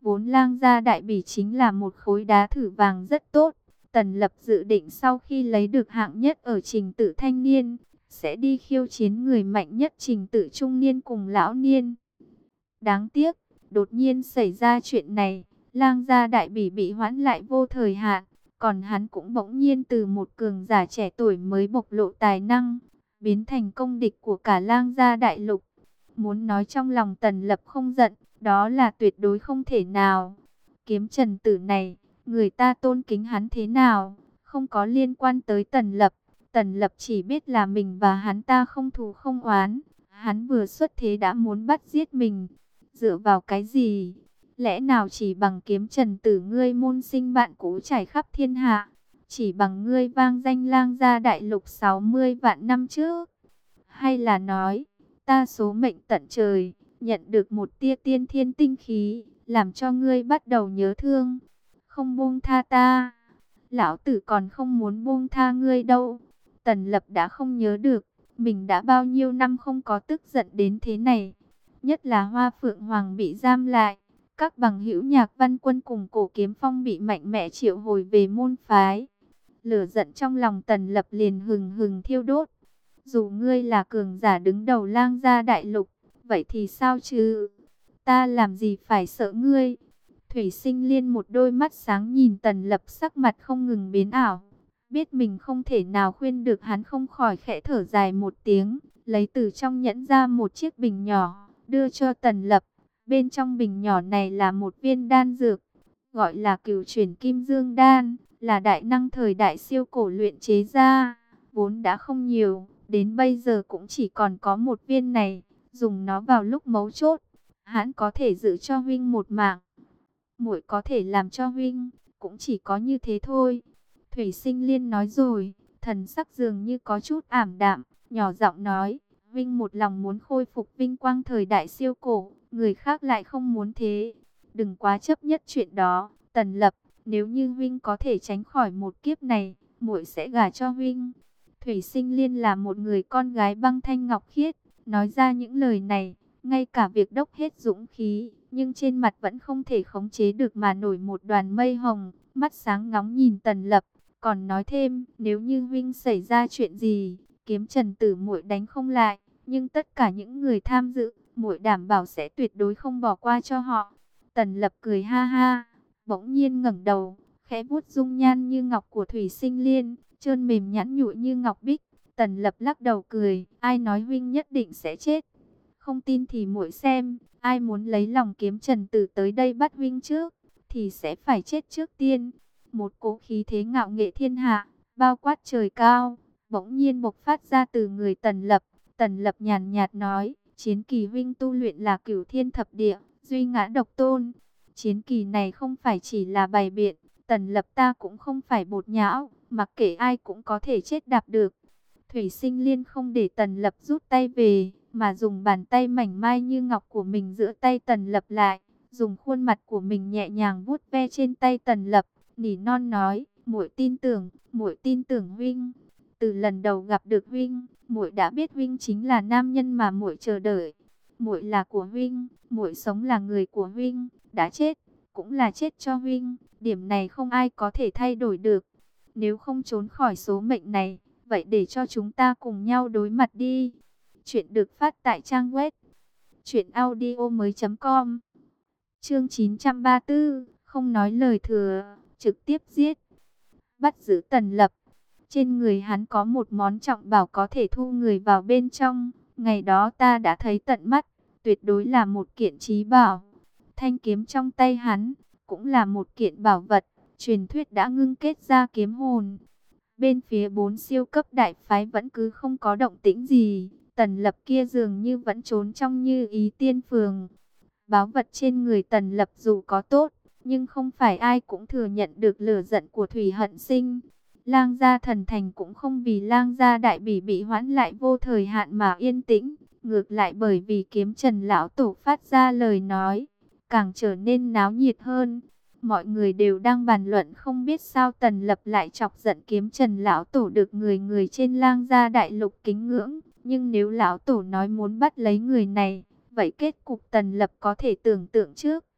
Speaker 1: Vốn Lang Gia Đại Bỉ chính là một khối đá thử vàng rất tốt. Tần Lập dự định sau khi lấy được hạng nhất ở trình tự thanh niên, sẽ đi khiêu chiến người mạnh nhất trình tự trung niên cùng lão niên. Đáng tiếc, đột nhiên xảy ra chuyện này, Lang Gia Đại Bỉ bị hoãn lại vô thời hạn, còn hắn cũng bỗng nhiên từ một cường giả trẻ tuổi mới bộc lộ tài năng, biến thành công địch của cả Lang Gia Đại Lục. Muốn nói trong lòng Tần Lập không giận, đó là tuyệt đối không thể nào. Kiếm Trần Tử này, người ta tôn kính hắn thế nào, không có liên quan tới Tần Lập. Tần Lập chỉ biết là mình và hắn ta không thù không oán. Hắn vừa xuất thế đã muốn bắt giết mình. Dựa vào cái gì? Lẽ nào chỉ bằng Kiếm Trần Tử ngươi môn sinh bạn cũ trải khắp thiên hạ? Chỉ bằng ngươi vang danh Lang Gia Đại Lục sáu mươi vạn năm trước? Hay là nói, ta số mệnh tận trời, nhận được một tia tiên thiên tinh khí, làm cho ngươi bắt đầu nhớ thương, không buông tha ta? Lão tử còn không muốn buông tha ngươi đâu. Tần Lập đã không nhớ được, mình đã bao nhiêu năm không có tức giận đến thế này. Nhất là Hoa Phượng Hoàng bị giam lại, các bằng hữu Nhạc Văn Quân cùng Cổ Kiếm Phong bị mạnh mẽ triệu hồi về môn phái. Lửa giận trong lòng Tần Lập liền hừng hừng thiêu đốt. Dù ngươi là cường giả đứng đầu Lang Gia Đại Lục, vậy thì sao chứ? Ta làm gì phải sợ ngươi? Thủy Sinh Liên một đôi mắt sáng nhìn Tần Lập, sắc mặt không ngừng biến ảo. Biết mình không thể nào khuyên được hắn, không khỏi khẽ thở dài một tiếng, lấy từ trong nhẫn ra một chiếc bình nhỏ, đưa cho Tần Lập. Bên trong bình nhỏ này là một viên đan dược, gọi là Cửu Chuyển Kim Dương Đan, là đại năng thời đại siêu cổ luyện chế ra, vốn đã không nhiều, đến bây giờ cũng chỉ còn có một viên này. Dùng nó vào lúc mấu chốt, hắn có thể giữ cho huynh một mạng. Muội có thể làm cho huynh, cũng chỉ có như thế thôi. Thủy Sinh Liên nói rồi, thần sắc dường như có chút ảm đạm, nhỏ giọng nói, huynh một lòng muốn khôi phục vinh quang thời đại siêu cổ, người khác lại không muốn thế. Đừng quá chấp nhất chuyện đó, Tần Lập, nếu như huynh có thể tránh khỏi một kiếp này, muội sẽ gả cho huynh. Thủy Sinh Liên là một người con gái băng thanh ngọc khiết, nói ra những lời này, ngay cả việc đốc hết dũng khí, nhưng trên mặt vẫn không thể khống chế được mà nổi một đoàn mây hồng, mắt sáng ngóng nhìn Tần Lập, còn nói thêm, nếu như huynh xảy ra chuyện gì, Kiếm Trần Tử muội đánh không lại, nhưng tất cả những người tham dự, muội đảm bảo sẽ tuyệt đối không bỏ qua cho họ. Tần Lập cười ha ha, bỗng nhiên ngẩng đầu, khẽ vuốt dung nhan như ngọc của Thủy Sinh Liên, trơn mềm nhẵn nhụi như ngọc bích. Tần Lập lắc đầu cười, ai nói huynh nhất định sẽ chết? Không tin thì muội xem, ai muốn lấy lòng Kiếm Trần Tử tới đây bắt huynh trước, thì sẽ phải chết trước tiên. Một cỗ khí thế ngạo nghệ thiên hạ, bao quát trời cao, bỗng nhiên bộc phát ra từ người Tần Lập. Tần Lập nhàn nhạt nói, chiến kỳ huynh tu luyện là Cửu Thiên Thập Địa, duy ngã độc tôn. Chiến kỳ này không phải chỉ là bày biện, Tần Lập ta cũng không phải bột nhão, mặc kệ ai cũng có thể chết đạp được. Thủy Sinh Liên không để Tần Lập rút tay về, mà dùng bàn tay mảnh mai như ngọc của mình giữa tay Tần Lập lại, dùng khuôn mặt của mình nhẹ nhàng vuốt ve trên tay Tần Lập, nỉ non nói, muội tin tưởng, muội tin tưởng huynh. Từ lần đầu gặp được huynh, muội đã biết huynh chính là nam nhân mà muội chờ đợi. Muội là của huynh, muội sống là người của huynh, đã chết cũng là chết cho huynh, điểm này không ai có thể thay đổi được. Nếu không trốn khỏi số mệnh này, vậy để cho chúng ta cùng nhau đối mặt đi. Chuyện được phát tại trang web truyện audio mới chấm com. Chương chín trăm ba mươi tư, không nói lời thừa, trực tiếp giết. Bắt giữ Tần Lập. Trên người hắn có một món trọng bảo có thể thu người vào bên trong, ngày đó ta đã thấy tận mắt, tuyệt đối là một kiện chí bảo. Thanh kiếm trong tay hắn cũng là một kiện bảo vật, truyền thuyết đã ngưng kết ra kiếm hồn. Bên phía bốn siêu cấp đại phái vẫn cứ không có động tĩnh gì, Tần Lập kia dường như vẫn trốn trong Như Ý Tiên Phường. Báu vật trên người Tần Lập dù có tốt, nhưng không phải ai cũng thừa nhận được lửa giận của Thủy Hận Sinh. Lang Gia Thần Thành cũng không vì Lang Gia Đại Bỉ bị hoãn lại vô thời hạn mà yên tĩnh, ngược lại bởi vì Kiếm Trần lão tổ phát ra lời nói, càng trở nên náo nhiệt hơn. Mọi người đều đang bàn luận không biết sao Tần Lập lại chọc giận Kiếm Trần lão tổ được người người trên Lang Gia Đại Lục kính ngưỡng, nhưng nếu lão tổ nói muốn bắt lấy người này, vậy kết cục Tần Lập có thể tưởng tượng trước.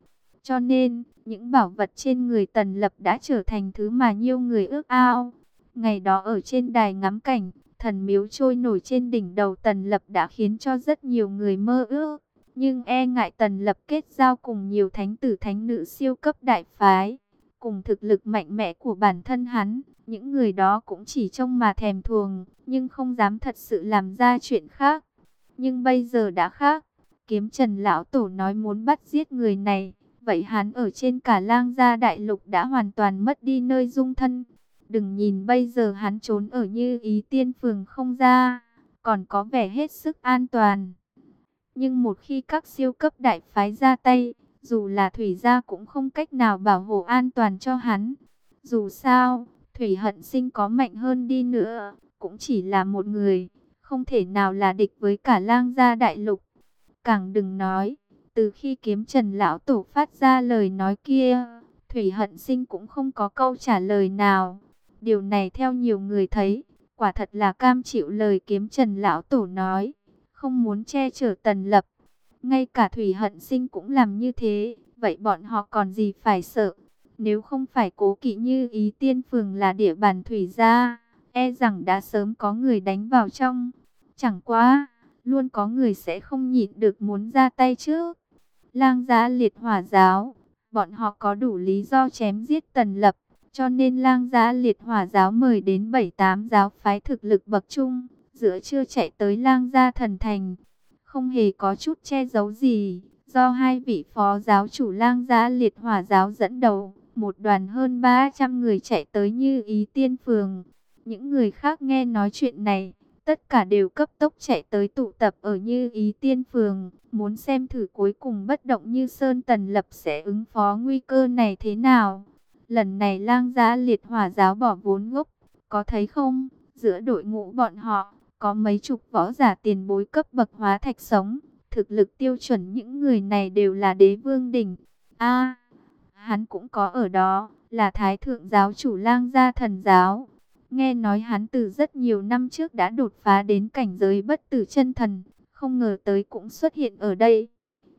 Speaker 1: Cho nên, những bảo vật trên người Tần Lập đã trở thành thứ mà nhiều người ước ao. Ngày đó ở trên đài ngắm cảnh, thần miếu trôi nổi trên đỉnh đầu Tần Lập đã khiến cho rất nhiều người mơ ước. Nhưng e ngại Tần Lập kết giao cùng nhiều thánh tử thánh nữ siêu cấp đại phái, cùng thực lực mạnh mẽ của bản thân hắn, những người đó cũng chỉ trông mà thèm thuồng, nhưng không dám thật sự làm ra chuyện khác. Nhưng bây giờ đã khác, Kiếm Trần lão tổ nói muốn bắt giết người này, vậy hắn ở trên cả Lang Gia đại lục đã hoàn toàn mất đi nơi dung thân. Đừng nhìn bây giờ hắn trốn ở Như Ý Tiên Phường không ra, còn có vẻ hết sức an toàn. Nhưng một khi các siêu cấp đại phái ra tay, dù là Thủy Gia cũng không cách nào bảo hộ an toàn cho hắn. Dù sao, Thủy Hận Sinh có mạnh hơn đi nữa, cũng chỉ là một người, không thể nào là địch với cả Lang Gia đại lục. Càng đừng nói, từ khi Kiếm Trần lão tổ phát ra lời nói kia, Thủy Hận Sinh cũng không có câu trả lời nào. Điều này theo nhiều người thấy, quả thật là cam chịu lời Kiếm Trần lão tổ nói, không muốn che chở Tần Lập. Ngay cả Thủy Hận Sinh cũng làm như thế, vậy bọn họ còn gì phải sợ? Nếu không phải cố kỵ Như Ý Tiên Phường là địa bàn Thủy Gia, e rằng đã sớm có người đánh vào trong. Chẳng qua, luôn có người sẽ không nhịn được muốn ra tay trước. Lang Gia Liệt Hỏa Giáo, bọn họ có đủ lý do chém giết Tần Lập, cho nên Lang Gia Liệt Hỏa Giáo mời đến bảy tám giáo phái thực lực bậc trung, giữa trưa chạy tới Lang Gia Thần Thành, không hề có chút che giấu gì, do hai vị phó giáo chủ Lang Gia Liệt Hỏa Giáo dẫn đầu, một đoàn hơn ba trăm người chạy tới Như Ý Tiên Phường. Những người khác nghe nói chuyện này, tất cả đều cấp tốc chạy tới tụ tập ở Như Ý Tiên Phường, muốn xem thử cuối cùng bất động như Sơn Tần Lập sẽ ứng phó nguy cơ này thế nào. Lần này Lang Gia Liệt Hỏa Giáo bỏ vốn gốc, có thấy không, giữa đội ngũ bọn họ, có mấy chục võ giả tiền bối cấp bậc hóa thạch sống, thực lực tiêu chuẩn những người này đều là đế vương đỉnh. A, hắn cũng có ở đó, là Thái Thượng Giáo chủ Lang Gia Thần Giáo. Nghe nói hắn từ rất nhiều năm trước đã đột phá đến cảnh giới bất tử chân thần, không ngờ tới cũng xuất hiện ở đây.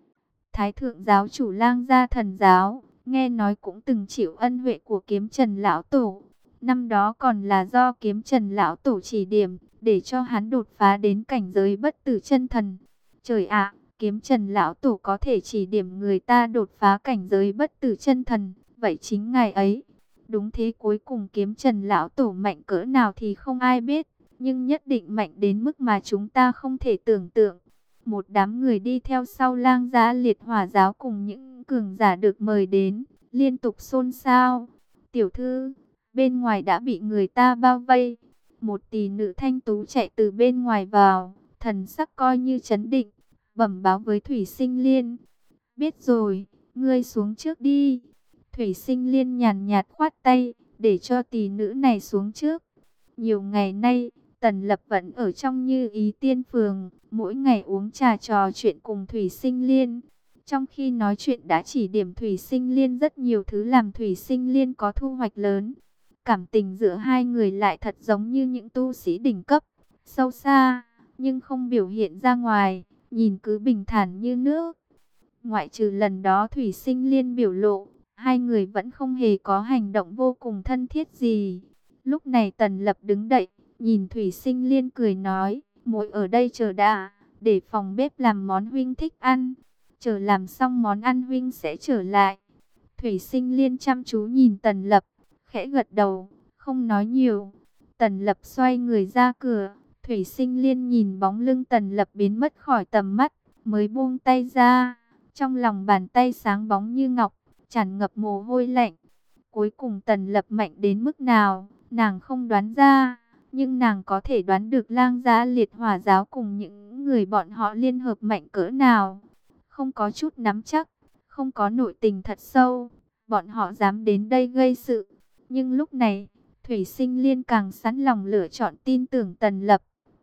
Speaker 1: Thái Thượng Giáo chủ Lang Gia Thần Giáo, nghe nói cũng từng chịu ân huệ của Kiếm Trần lão tổ. Năm đó còn là do Kiếm Trần lão tổ chỉ điểm, để cho hắn đột phá đến cảnh giới bất tử chân thần. Trời ạ, Kiếm Trần lão tổ có thể chỉ điểm người ta đột phá cảnh giới bất tử chân thần, vậy chính ngài ấy. Đúng thế, cuối cùng Kiếm Trần lão tổ mạnh cỡ nào thì không ai biết, nhưng nhất định mạnh đến mức mà chúng ta không thể tưởng tượng. Một đám người đi theo sau Lang Gia Liệt Hỏa Giáo cùng những cường giả được mời đến, liên tục xôn xao. Tiểu thư, bên ngoài đã bị người ta bao vây. Một tỷ nữ thanh tú chạy từ bên ngoài vào, thần sắc coi như trấn định, bẩm báo với Thủy Sinh Liên. Biết rồi, ngươi xuống trước đi. Thủy Sinh Liên nhàn nhạt khoát tay, để cho tỷ nữ này xuống trước. Nhiều ngày nay, Tần Lập vẫn ở trong Như Ý Tiên Phường, mỗi ngày uống trà trò chuyện cùng Thủy Sinh Liên. Trong khi nói chuyện đã chỉ điểm Thủy Sinh Liên rất nhiều thứ làm Thủy Sinh Liên có thu hoạch lớn. Cảm tình giữa hai người lại thật giống như những tu sĩ đỉnh cấp, sâu xa, nhưng không biểu hiện ra ngoài, nhìn cứ bình thản như nước. Ngoại trừ lần đó Thủy Sinh Liên biểu lộ, hai người vẫn không hề có hành động vô cùng thân thiết gì. Lúc này Tần Lập đứng dậy, nhìn Thủy Sinh Liên cười nói, muội ở đây chờ đã, để phòng bếp làm món huynh thích ăn. Chờ làm xong món ăn huynh sẽ trở lại. Thủy Sinh Liên chăm chú nhìn Tần Lập, khẽ gật đầu, không nói nhiều. Tần Lập xoay người ra cửa, Thủy Sinh Liên nhìn bóng lưng Tần Lập biến mất khỏi tầm mắt, mới buông tay ra. Trong lòng bàn tay sáng bóng như ngọc, tràn ngập mồ hôi lạnh. Cuối cùng Tần Lập mạnh đến mức nào, nàng không đoán ra, nhưng nàng có thể đoán được Lang Gia Liệt Hỏa Giáo cùng những người bọn họ liên hợp mạnh cỡ nào. Không có chút nắm chắc, không có nội tình thật sâu, bọn họ dám đến đây gây sự. Nhưng lúc này, Thủy Sinh Liên càng sẵn lòng lựa chọn tin tưởng Tần Lập.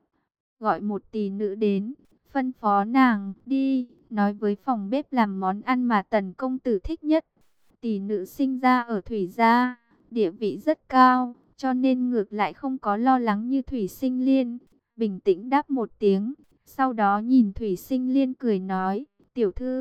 Speaker 1: Gọi một tỷ nữ đến, phân phó nàng đi, nói với phòng bếp làm món ăn mà Tần công tử thích nhất. Tỷ nữ sinh ra ở Thủy Gia, địa vị rất cao, cho nên ngược lại không có lo lắng như Thủy Sinh Liên. Bình tĩnh đáp một tiếng, sau đó nhìn Thủy Sinh Liên cười nói, tiểu thư,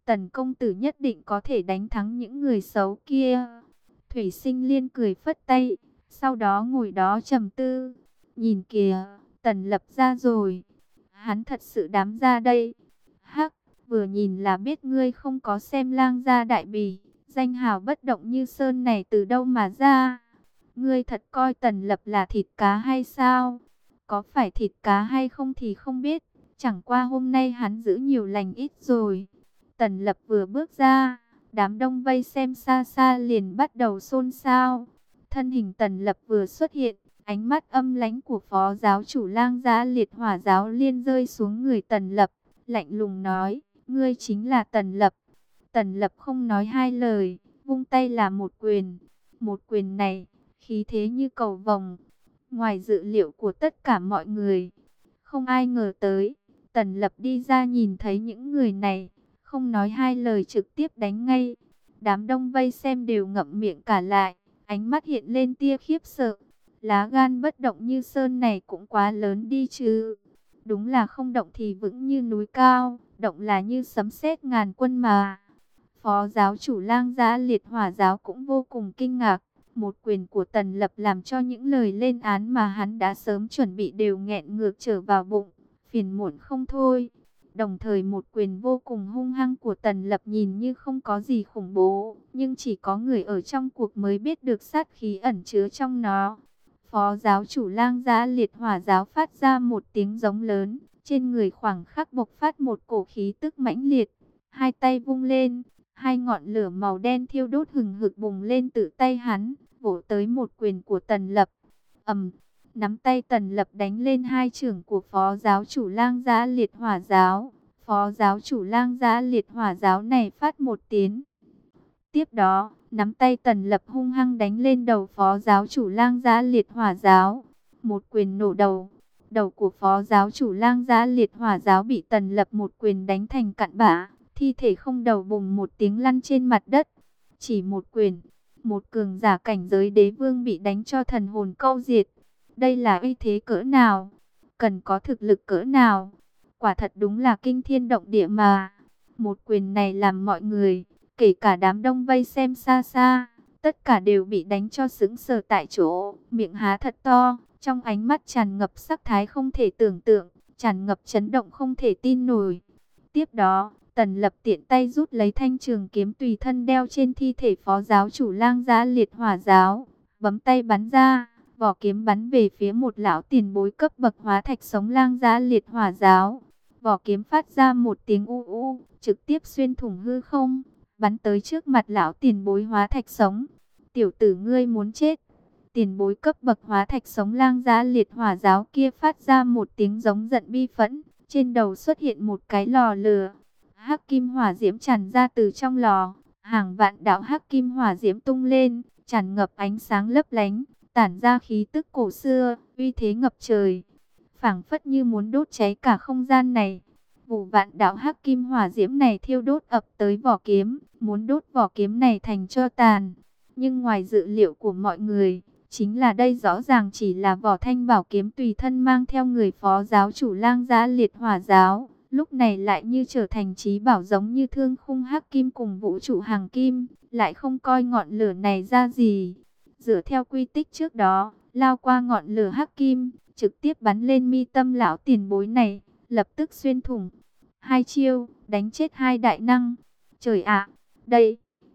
Speaker 1: Tần công tử nhất định có thể đánh thắng những người xấu kia. Thủy Sinh Liên cười phất tay, sau đó ngồi đó trầm tư. Nhìn kìa, Tần Lập ra rồi. Hắn thật sự đám ra đây. Hắc, vừa nhìn là biết ngươi không có xem Lang gia đại bỉ. Danh hào bất động như sơn này từ đâu mà ra? Ngươi thật coi Tần Lập là thịt cá hay sao? Có phải thịt cá hay không thì không biết. Chẳng qua hôm nay hắn giữ nhiều lành ít rồi. Tần Lập vừa bước ra, đám đông vây xem xa xa liền bắt đầu xôn xao. Thân hình Tần Lập vừa xuất hiện, ánh mắt âm lãnh của phó giáo chủ Lang gia Liệt Hỏa giáo liên rơi xuống người Tần Lập, lạnh lùng nói, ngươi chính là Tần Lập. Tần Lập không nói hai lời, vung tay là một quyền. Một quyền này, khí thế như cầu vồng, ngoài dự liệu của tất cả mọi người. Không ai ngờ tới, Tần Lập đi ra nhìn thấy những người này, không nói hai lời trực tiếp đánh ngay. Đám đông vây xem đều ngậm miệng cả lại, ánh mắt hiện lên tia khiếp sợ. Lá gan bất động như sơn này cũng quá lớn đi chứ. Đúng là không động thì vững như núi cao, động là như sấm sét ngàn quân mà. Phó giáo chủ Lang gia Liệt Hỏa giáo cũng vô cùng kinh ngạc. Một quyền của Tần Lập làm cho những lời lên án mà hắn đã sớm chuẩn bị đều nghẹn ngược trở vào bụng, phiền muộn không thôi. Đồng thời một quyền vô cùng hung hăng của Tần Lập nhìn như không có gì khủng bố, nhưng chỉ có người ở trong cuộc mới biết được sát khí ẩn chứa trong nó. Phó giáo chủ Lang gia Liệt Hỏa giáo phát ra một tiếng giống lớn, trên người khoảng khắc bộc phát một cổ khí tức mãnh liệt, hai tay vung lên, hai ngọn lửa màu đen thiêu đốt hừng hực bùng lên từ tay hắn, vỗ tới một quyền của Tần Lập. Ầm, nắm tay Tần Lập đánh lên hai chưởng của phó giáo chủ Lang gia Liệt Hỏa giáo. Phó giáo chủ Lang gia Liệt Hỏa giáo này phát một tiếng. Tiếp đó, nắm tay Tần Lập hung hăng đánh lên đầu phó giáo chủ Lang gia Liệt Hỏa giáo. Một quyền nổ đầu. Đầu của phó giáo chủ Lang gia Liệt Hỏa giáo bị Tần Lập một quyền đánh thành cặn bã, thi thể không đầu bùng một tiếng lăn trên mặt đất. Chỉ một quyền, một cường giả cảnh giới đế vương bị đánh cho thần hồn câu diệt. Đây là uy thế cỡ nào? Cần có thực lực cỡ nào? Quả thật đúng là kinh thiên động địa mà. Một quyền này làm mọi người, kể cả đám đông vây xem xa xa, tất cả đều bị đánh cho sững sờ tại chỗ, miệng há thật to, trong ánh mắt tràn ngập sắc thái không thể tưởng tượng, tràn ngập chấn động không thể tin nổi. Tiếp đó, Tần Lập tiện tay rút lấy thanh trường kiếm tùy thân đeo trên thi thể phó giáo chủ Lang gia Liệt Hỏa giáo, bấm tay bắn ra, vỏ kiếm bắn về phía một lão tiền bối cấp bậc hóa thạch sống Lang gia Liệt Hỏa giáo. Vỏ kiếm phát ra một tiếng u u, trực tiếp xuyên thủng hư không, bắn tới trước mặt lão tiền bối hóa thạch sống. Tiểu tử ngươi muốn chết. Tiền bối cấp bậc hóa thạch sống Lang gia Liệt Hỏa giáo kia phát ra một tiếng giống giận bi phẫn, trên đầu xuất hiện một cái lò lửa. Hắc kim hỏa diễm tràn ra từ trong lò, hàng vạn đạo hắc kim hỏa diễm tung lên, tràn ngập ánh sáng lấp lánh, tản ra khí tức cổ xưa, uy thế ngập trời, phảng phất như muốn đốt cháy cả không gian này. Vụ vạn đạo hắc kim hỏa diễm này thiêu đốt ập tới vỏ kiếm, muốn đốt vỏ kiếm này thành tro tàn. Nhưng ngoài dự liệu của mọi người, chính là đây rõ ràng chỉ là vỏ thanh bảo kiếm tùy thân mang theo người phó giáo chủ Lang gia Liệt Hỏa giáo. Lúc này lại như trở thành chí bảo, giống như thương khung hắc kim cùng vũ trụ hàng kim, lại không coi ngọn lửa này ra gì. Dựa theo quy tích trước đó, lao qua ngọn lửa hắc kim, trực tiếp bắn lên mi tâm lão tiền bối này, lập tức xuyên thủng. Hai chiêu, đánh chết hai đại năng. Trời ạ, đây,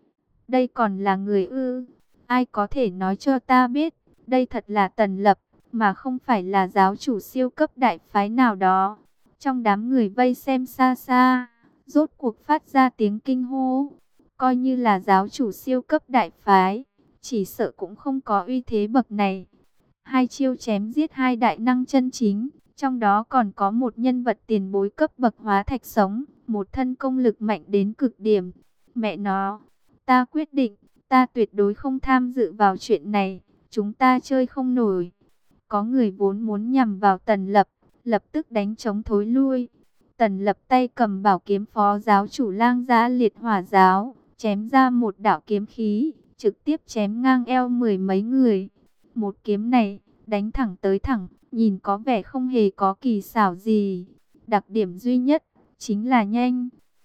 Speaker 1: đây còn là người ư? Ai có thể nói cho ta biết, đây thật là Tần Lập, mà không phải là giáo chủ siêu cấp đại phái nào đó. Trong đám người vây xem xa xa, rốt cuộc phát ra tiếng kinh hô. Coi như là giáo chủ siêu cấp đại phái, chỉ sợ cũng không có uy thế bậc này. Hai chiêu chém giết hai đại năng chân chính, trong đó còn có một nhân vật tiền bối cấp bậc hóa thạch sống, một thân công lực mạnh đến cực điểm. Mẹ nó, ta quyết định, ta tuyệt đối không tham dự vào chuyện này, chúng ta chơi không nổi. Có người vốn muốn nhằm vào Tần Lập, lập tức đánh chống thối lui. Tần Lập tay cầm bảo kiếm phó giáo chủ Lang gia Liệt Hỏa giáo, chém ra một đạo kiếm khí, trực tiếp chém ngang eo mười mấy người. Một kiếm này, đánh thẳng tới thẳng, nhìn có vẻ không hề có kỳ xảo gì. Đặc điểm duy nhất, chính là nhanh.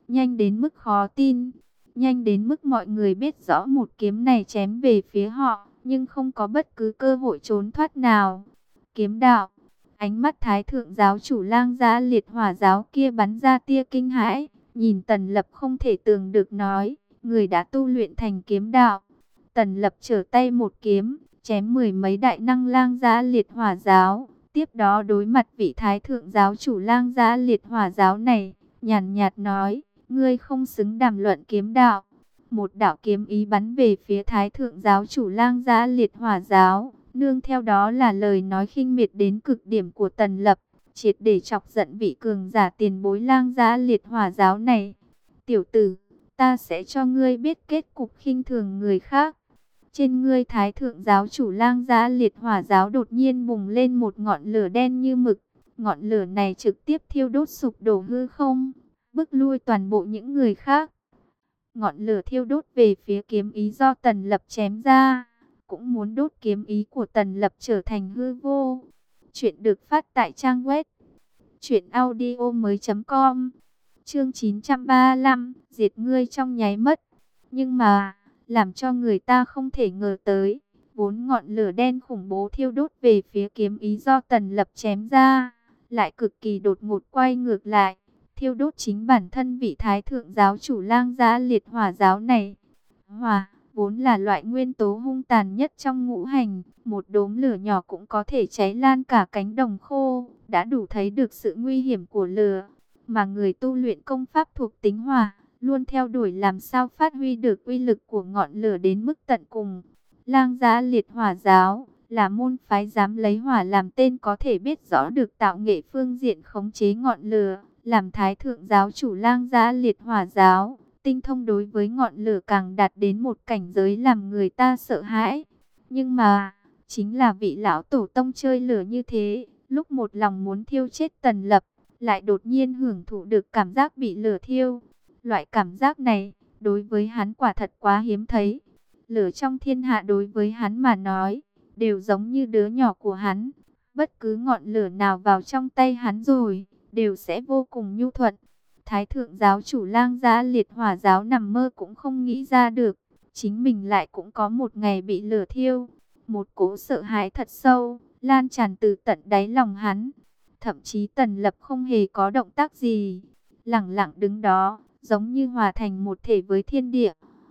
Speaker 1: nhanh đến mức khó tin, nhanh đến mức mọi người biết rõ một kiếm này chém về phía họ, nhưng không có bất cứ cơ hội trốn thoát nào. Kiếm đạo. Ánh mắt Thái thượng giáo chủ Lang Gia Liệt Hỏa giáo kia bắn ra tia kinh hãi, nhìn Tần Lập không thể tưởng được nói, người đã tu luyện thành kiếm đạo. Tần Lập trở tay một kiếm, chém mười mấy đại năng Lang Gia Liệt Hỏa giáo. Tiếp đó đối mặt vị Thái thượng giáo chủ Lang Gia Liệt Hỏa giáo này, nhàn nhạt nói, ngươi không xứng đàm luận kiếm đạo. Một đạo kiếm ý bắn về phía Thái thượng giáo chủ Lang Gia Liệt Hỏa giáo, nương theo đó là lời nói khinh miệt đến cực điểm của Tần Lập, triệt để chọc giận vị cường giả tiền bối Lang Gia Liệt Hỏa giáo này. Tiểu tử, ta sẽ cho ngươi biết kết cục khinh thường người khác. Trên ngươi Thái thượng giáo chủ Lang Gia Liệt Hỏa giáo đột nhiên bùng lên một ngọn lửa đen như mực. Ngọn lửa này trực tiếp thiêu đốt sụp đổ hư không, bức lui toàn bộ những người khác. Ngọn lửa thiêu đốt về phía kiếm ý do Tần Lập chém ra, cũng muốn đốt kiếm ý của Tần Lập trở thành hư vô. Chuyện được phát tại trang web truyện audio mới.com. Chương chín trăm ba mươi lăm, diệt ngươi trong nháy mắt. Nhưng mà, làm cho người ta không thể ngờ tới, vốn ngọn lửa đen khủng bố thiêu đốt về phía kiếm ý do Tần Lập chém ra, lại cực kỳ đột ngột quay ngược lại, thiêu đốt chính bản thân vị Thái thượng giáo chủ Lang Gia Liệt Hỏa giáo này. Hỏa vốn là loại nguyên tố hung tàn nhất trong ngũ hành, một đốm lửa nhỏ cũng có thể cháy lan cả cánh đồng khô, đã đủ thấy được sự nguy hiểm của lửa. Mà người tu luyện công pháp thuộc tính hỏa, luôn theo đuổi làm sao phát huy được uy lực của ngọn lửa đến mức tận cùng. Lang Gia Liệt Hỏa giáo là môn phái dám lấy hỏa làm tên, có thể biết rõ được tạo nghệ phương diện khống chế ngọn lửa. Làm Thái thượng giáo chủ Lang Gia Liệt Hỏa giáo, tinh thông đối với ngọn lửa càng đạt đến một cảnh giới làm người ta sợ hãi. Nhưng mà, chính là vị lão tổ tông chơi lửa như thế, lúc một lòng muốn thiêu chết Tần Lập, lại đột nhiên hưởng thụ được cảm giác bị lửa thiêu. Loại cảm giác này, đối với hắn quả thật quá hiếm thấy. Lửa trong thiên hạ đối với hắn mà nói, đều giống như đứa nhỏ của hắn. Bất cứ ngọn lửa nào vào trong tay hắn rồi, đều sẽ vô cùng nhu thuận. Thái thượng giáo chủ Lang Gia Liệt Hỏa giáo nằm mơ cũng không nghĩ ra được, chính mình lại cũng có một ngày bị lửa thiêu. Một cỗ sợ hãi thật sâu, lan tràn từ tận đáy lòng hắn. Thậm chí Tần Lập không hề có động tác gì, lặng lặng đứng đó, giống như hòa thành một thể với thiên địa.